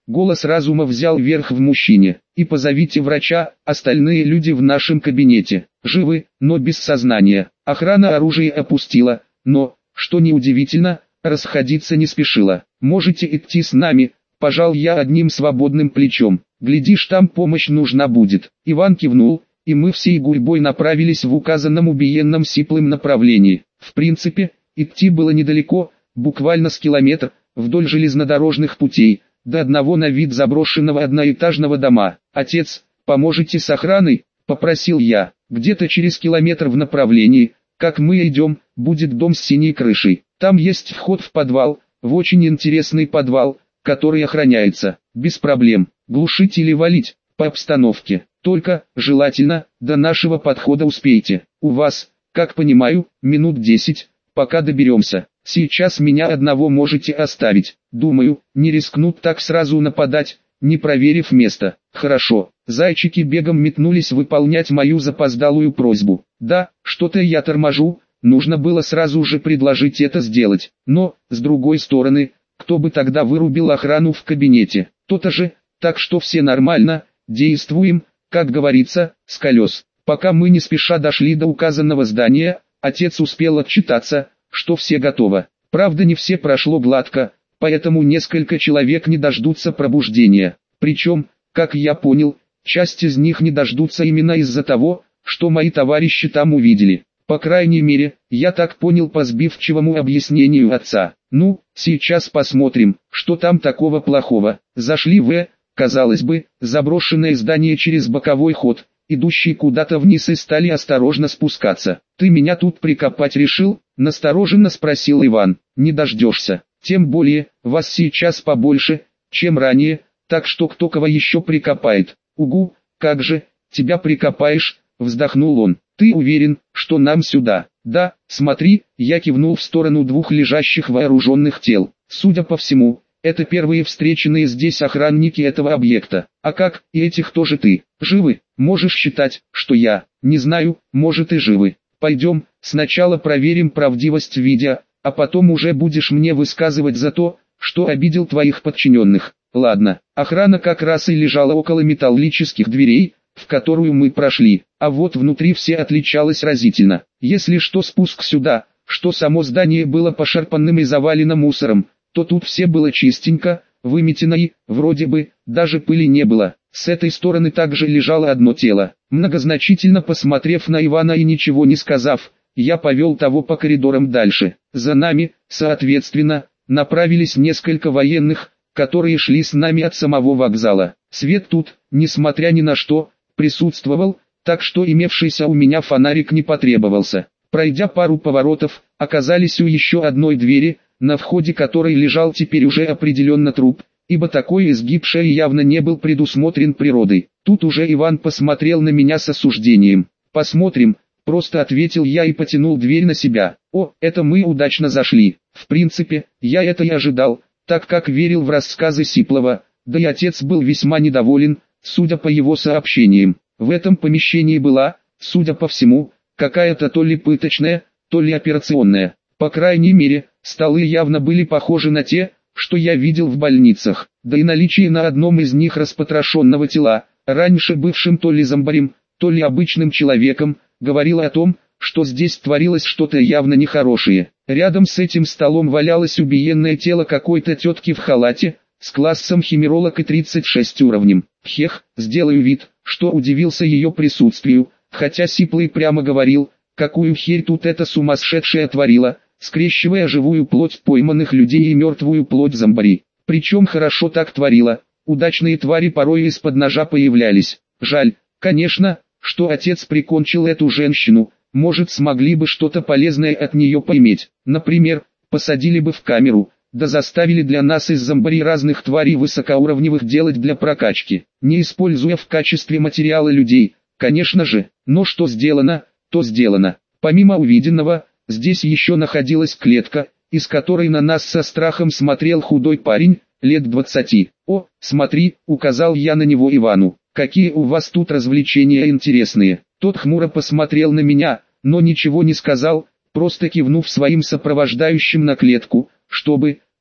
Голос разума взял верх в мужчине. И позовите врача, остальные люди в нашем кабинете. Живы, но без сознания. Охрана оружие опустила, но, что неудивительно, расходиться не спешила. Можете идти с нами, пожал я одним свободным плечом. Глядишь, там помощь нужна будет. Иван кивнул, и мы всей гурьбой направились в указанном убиенном сиплым направлении. В принципе, идти было недалеко, буквально с километр, вдоль железнодорожных путей, до одного на вид заброшенного одноэтажного дома. «Отец, поможете с охраной?» – попросил я. «Где-то через километр в направлении, как мы идем, будет дом с синей крышей. Там есть вход в подвал, в очень интересный подвал, который охраняется. Без проблем. Глушить или валить, по обстановке. Только, желательно, до нашего подхода успейте. У вас, как понимаю, минут 10, пока доберемся. Сейчас меня одного можете оставить. Думаю, не рискнут так сразу нападать, не проверив место». «Хорошо». Зайчики бегом метнулись выполнять мою запоздалую просьбу. Да, что-то я торможу, нужно было сразу же предложить это сделать. Но, с другой стороны, кто бы тогда вырубил охрану в кабинете? То-то же, так что все нормально, действуем, как говорится, с колес. Пока мы не спеша дошли до указанного здания, отец успел отчитаться, что все готово. Правда, не все прошло гладко, поэтому несколько человек не дождутся пробуждения. Причем, как я понял, часть из них не дождутся именно из-за того, что мои товарищи там увидели. По крайней мере, я так понял по сбивчивому объяснению отца. Ну, сейчас посмотрим, что там такого плохого. Зашли в, казалось бы, заброшенное здание через боковой ход, идущий куда-то вниз, и стали осторожно спускаться. «Ты меня тут прикопать решил?» – настороженно спросил Иван. «Не дождешься. Тем более, вас сейчас побольше, чем ранее, так что кто кого еще прикопает». «Угу, как же, тебя прикопаешь», – вздохнул он. «Ты уверен, что нам сюда?» «Да, смотри», – я кивнул в сторону двух лежащих вооруженных тел. «Судя по всему, это первые встреченные здесь охранники этого объекта. А как, и этих тоже ты? Живы? Можешь считать, что я, не знаю, может и живы. Пойдем, сначала проверим правдивость видео, а потом уже будешь мне высказывать за то, что обидел твоих подчиненных». «Ладно». Охрана как раз и лежала около металлических дверей, в которую мы прошли, а вот внутри все отличалось разительно. Если что, спуск сюда, что само здание было пошарпанным и завалено мусором, то тут все было чистенько, выметено и, вроде бы, даже пыли не было. С этой стороны также лежало одно тело. Многозначительно посмотрев на Ивана и ничего не сказав, я повел того по коридорам дальше. За нами, соответственно, направились несколько военных, которые шли с нами от самого вокзала. Свет тут, несмотря ни на что, присутствовал, так что имевшийся у меня фонарик не потребовался. Пройдя пару поворотов, оказались у еще одной двери, на входе которой лежал теперь уже определенно труп, ибо такой изгиб шеи явно не был предусмотрен природой. Тут уже Иван посмотрел на меня с осуждением. «Посмотрим», — просто ответил я и потянул дверь на себя. «О, это мы удачно зашли». В принципе, я это и ожидал, так как верил в рассказы Сиплова, да и отец был весьма недоволен, судя по его сообщениям. В этом помещении была, судя по всему, какая-то то ли пыточная, то ли операционная. По крайней мере, столы явно были похожи на те, что я видел в больницах, да и наличие на одном из них распотрошенного тела, раньше бывшим то ли зомбарем, то ли обычным человеком, говорило о том, что здесь творилось что-то явно нехорошее. Рядом с этим столом валялось убиенное тело какой-то тетки в халате, с классом химеролог и 36 уровнем. Хех, сделаю вид, что удивился ее присутствию, хотя Сиплый прямо говорил, какую херь тут эта сумасшедшая творила, скрещивая живую плоть пойманных людей и мертвую плоть зомбарей. Причем хорошо так творила, удачные твари порой из-под ножа появлялись. Жаль, конечно, что отец прикончил эту женщину, может смогли бы что-то полезное от нее поиметь. Например, посадили бы в камеру, да заставили для нас из зомбарей разных тварей высокоуровневых делать для прокачки, не используя в качестве материала людей, конечно же. Но что сделано, то сделано. Помимо увиденного, здесь еще находилась клетка, из которой на нас со страхом смотрел худой парень, лет 20. «О, смотри», — указал я на него Ивану, — «какие у вас тут развлечения интересные». Тот хмуро посмотрел на меня, но ничего не сказал, просто кивнув своим сопровождающим на клетку, чтобы,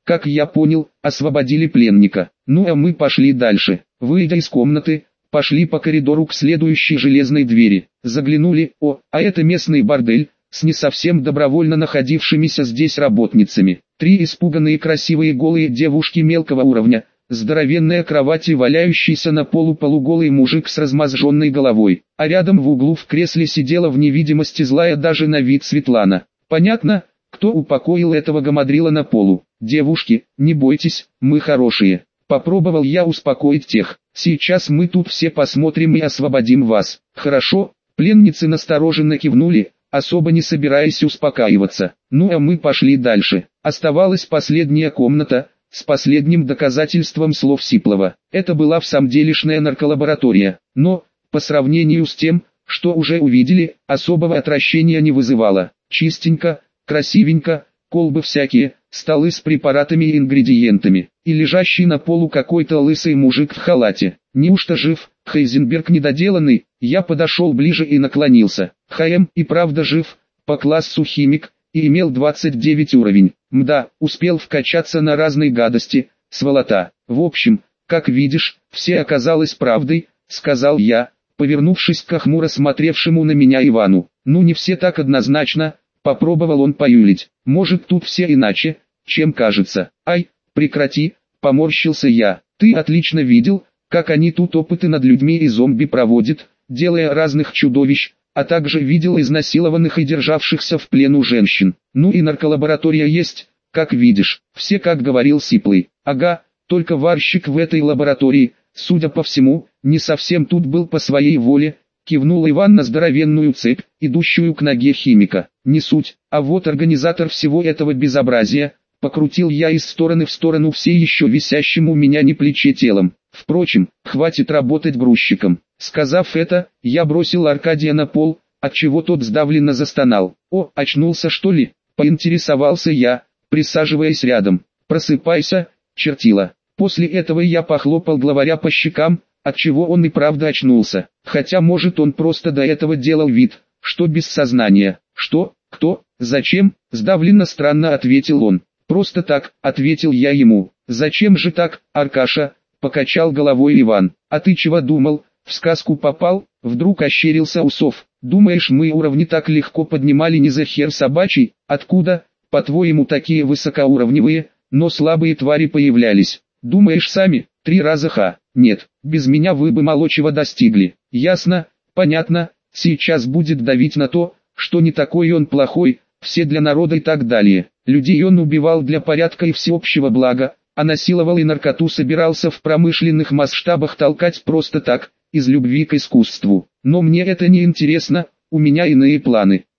как я понял, освободили пленника. Ну а мы пошли дальше. Выйдя из комнаты, пошли по коридору к следующей железной двери. Заглянули, а это местный бордель, с не совсем добровольно находившимися здесь работницами. 3 испуганные красивые голые девушки мелкого уровня, здоровенная кровать и валяющийся на полу полуголый мужик с размозженной головой. А рядом в углу в кресле сидела в невидимости злая даже на вид Светлана. Понятно, кто упокоил этого гамадрила на полу. Девушки, не бойтесь, мы хорошие. Попробовал я успокоить тех. Сейчас мы тут все посмотрим и освободим вас. Хорошо? Пленницы настороженно кивнули, особо не собираясь успокаиваться. Ну а мы пошли дальше. Оставалась последняя комната, с последним доказательством слов Сиплова. Это была в самом делешная нарколаборатория. Но, по сравнению с тем, что уже увидели, особого отвращения не вызывало. Чистенько, красивенько, колбы всякие, столы с препаратами и ингредиентами, и лежащий на полу какой-то лысый мужик в халате. Неужто жив? Хайзенберг недоделанный? Я подошел ближе и наклонился. ХМ и правда жив, по классу химик, и имел 29 уровень. Мда, успел вкачаться на разные гадости, сволота. В общем, как видишь, все оказалось правдой, сказал я, повернувшись к хмуро смотревшему на меня Ивану. Ну не все так однозначно, попробовал он поюлить. Может тут все иначе, чем кажется. Ай, прекрати, поморщился я. Ты отлично видел, как они тут опыты над людьми и зомби проводят, делая разных чудовищ, а также видел изнасилованных и державшихся в плену женщин. Ну и нарколаборатория есть, как видишь. Все как говорил Сиплый. Ага, только варщик в этой лаборатории, судя по всему, не совсем тут был по своей воле, кивнул Иван на здоровенную цепь, идущую к ноге химика. Не суть, а вот организатор всего этого безобразия. Покрутил я из стороны в сторону все еще висящим у меня на плече телом. Впрочем, хватит работать грузчиком. Сказав это, я бросил Аркадия на пол, отчего тот сдавленно застонал. О, очнулся что ли? Поинтересовался я, присаживаясь рядом. Просыпайся, чертила. После этого я похлопал главаря по щекам, отчего он и правда очнулся. Хотя может он просто до этого делал вид, что без сознания. Что, кто, зачем? Сдавленно странно ответил он. Просто так, ответил я ему. Зачем же так, Аркаша? Покачал головой Иван. А ты чего думал? В сказку попал? Вдруг ощерился Усов. Думаешь, мы уровни так легко поднимали не за хер собачий? Откуда, по-твоему, такие высокоуровневые, но слабые твари появлялись? Думаешь сами? 3 раза Нет, без меня вы бы мало чего достигли. Ясно? Понятно. Сейчас будет давить на то, что не такой он плохой, все для народа и так далее. Людей он убивал для порядка и всеобщего блага, а насиловал и наркоту собирался в промышленных масштабах толкать просто так, из любви к искусству. Но мне это не интересно, у меня иные планы.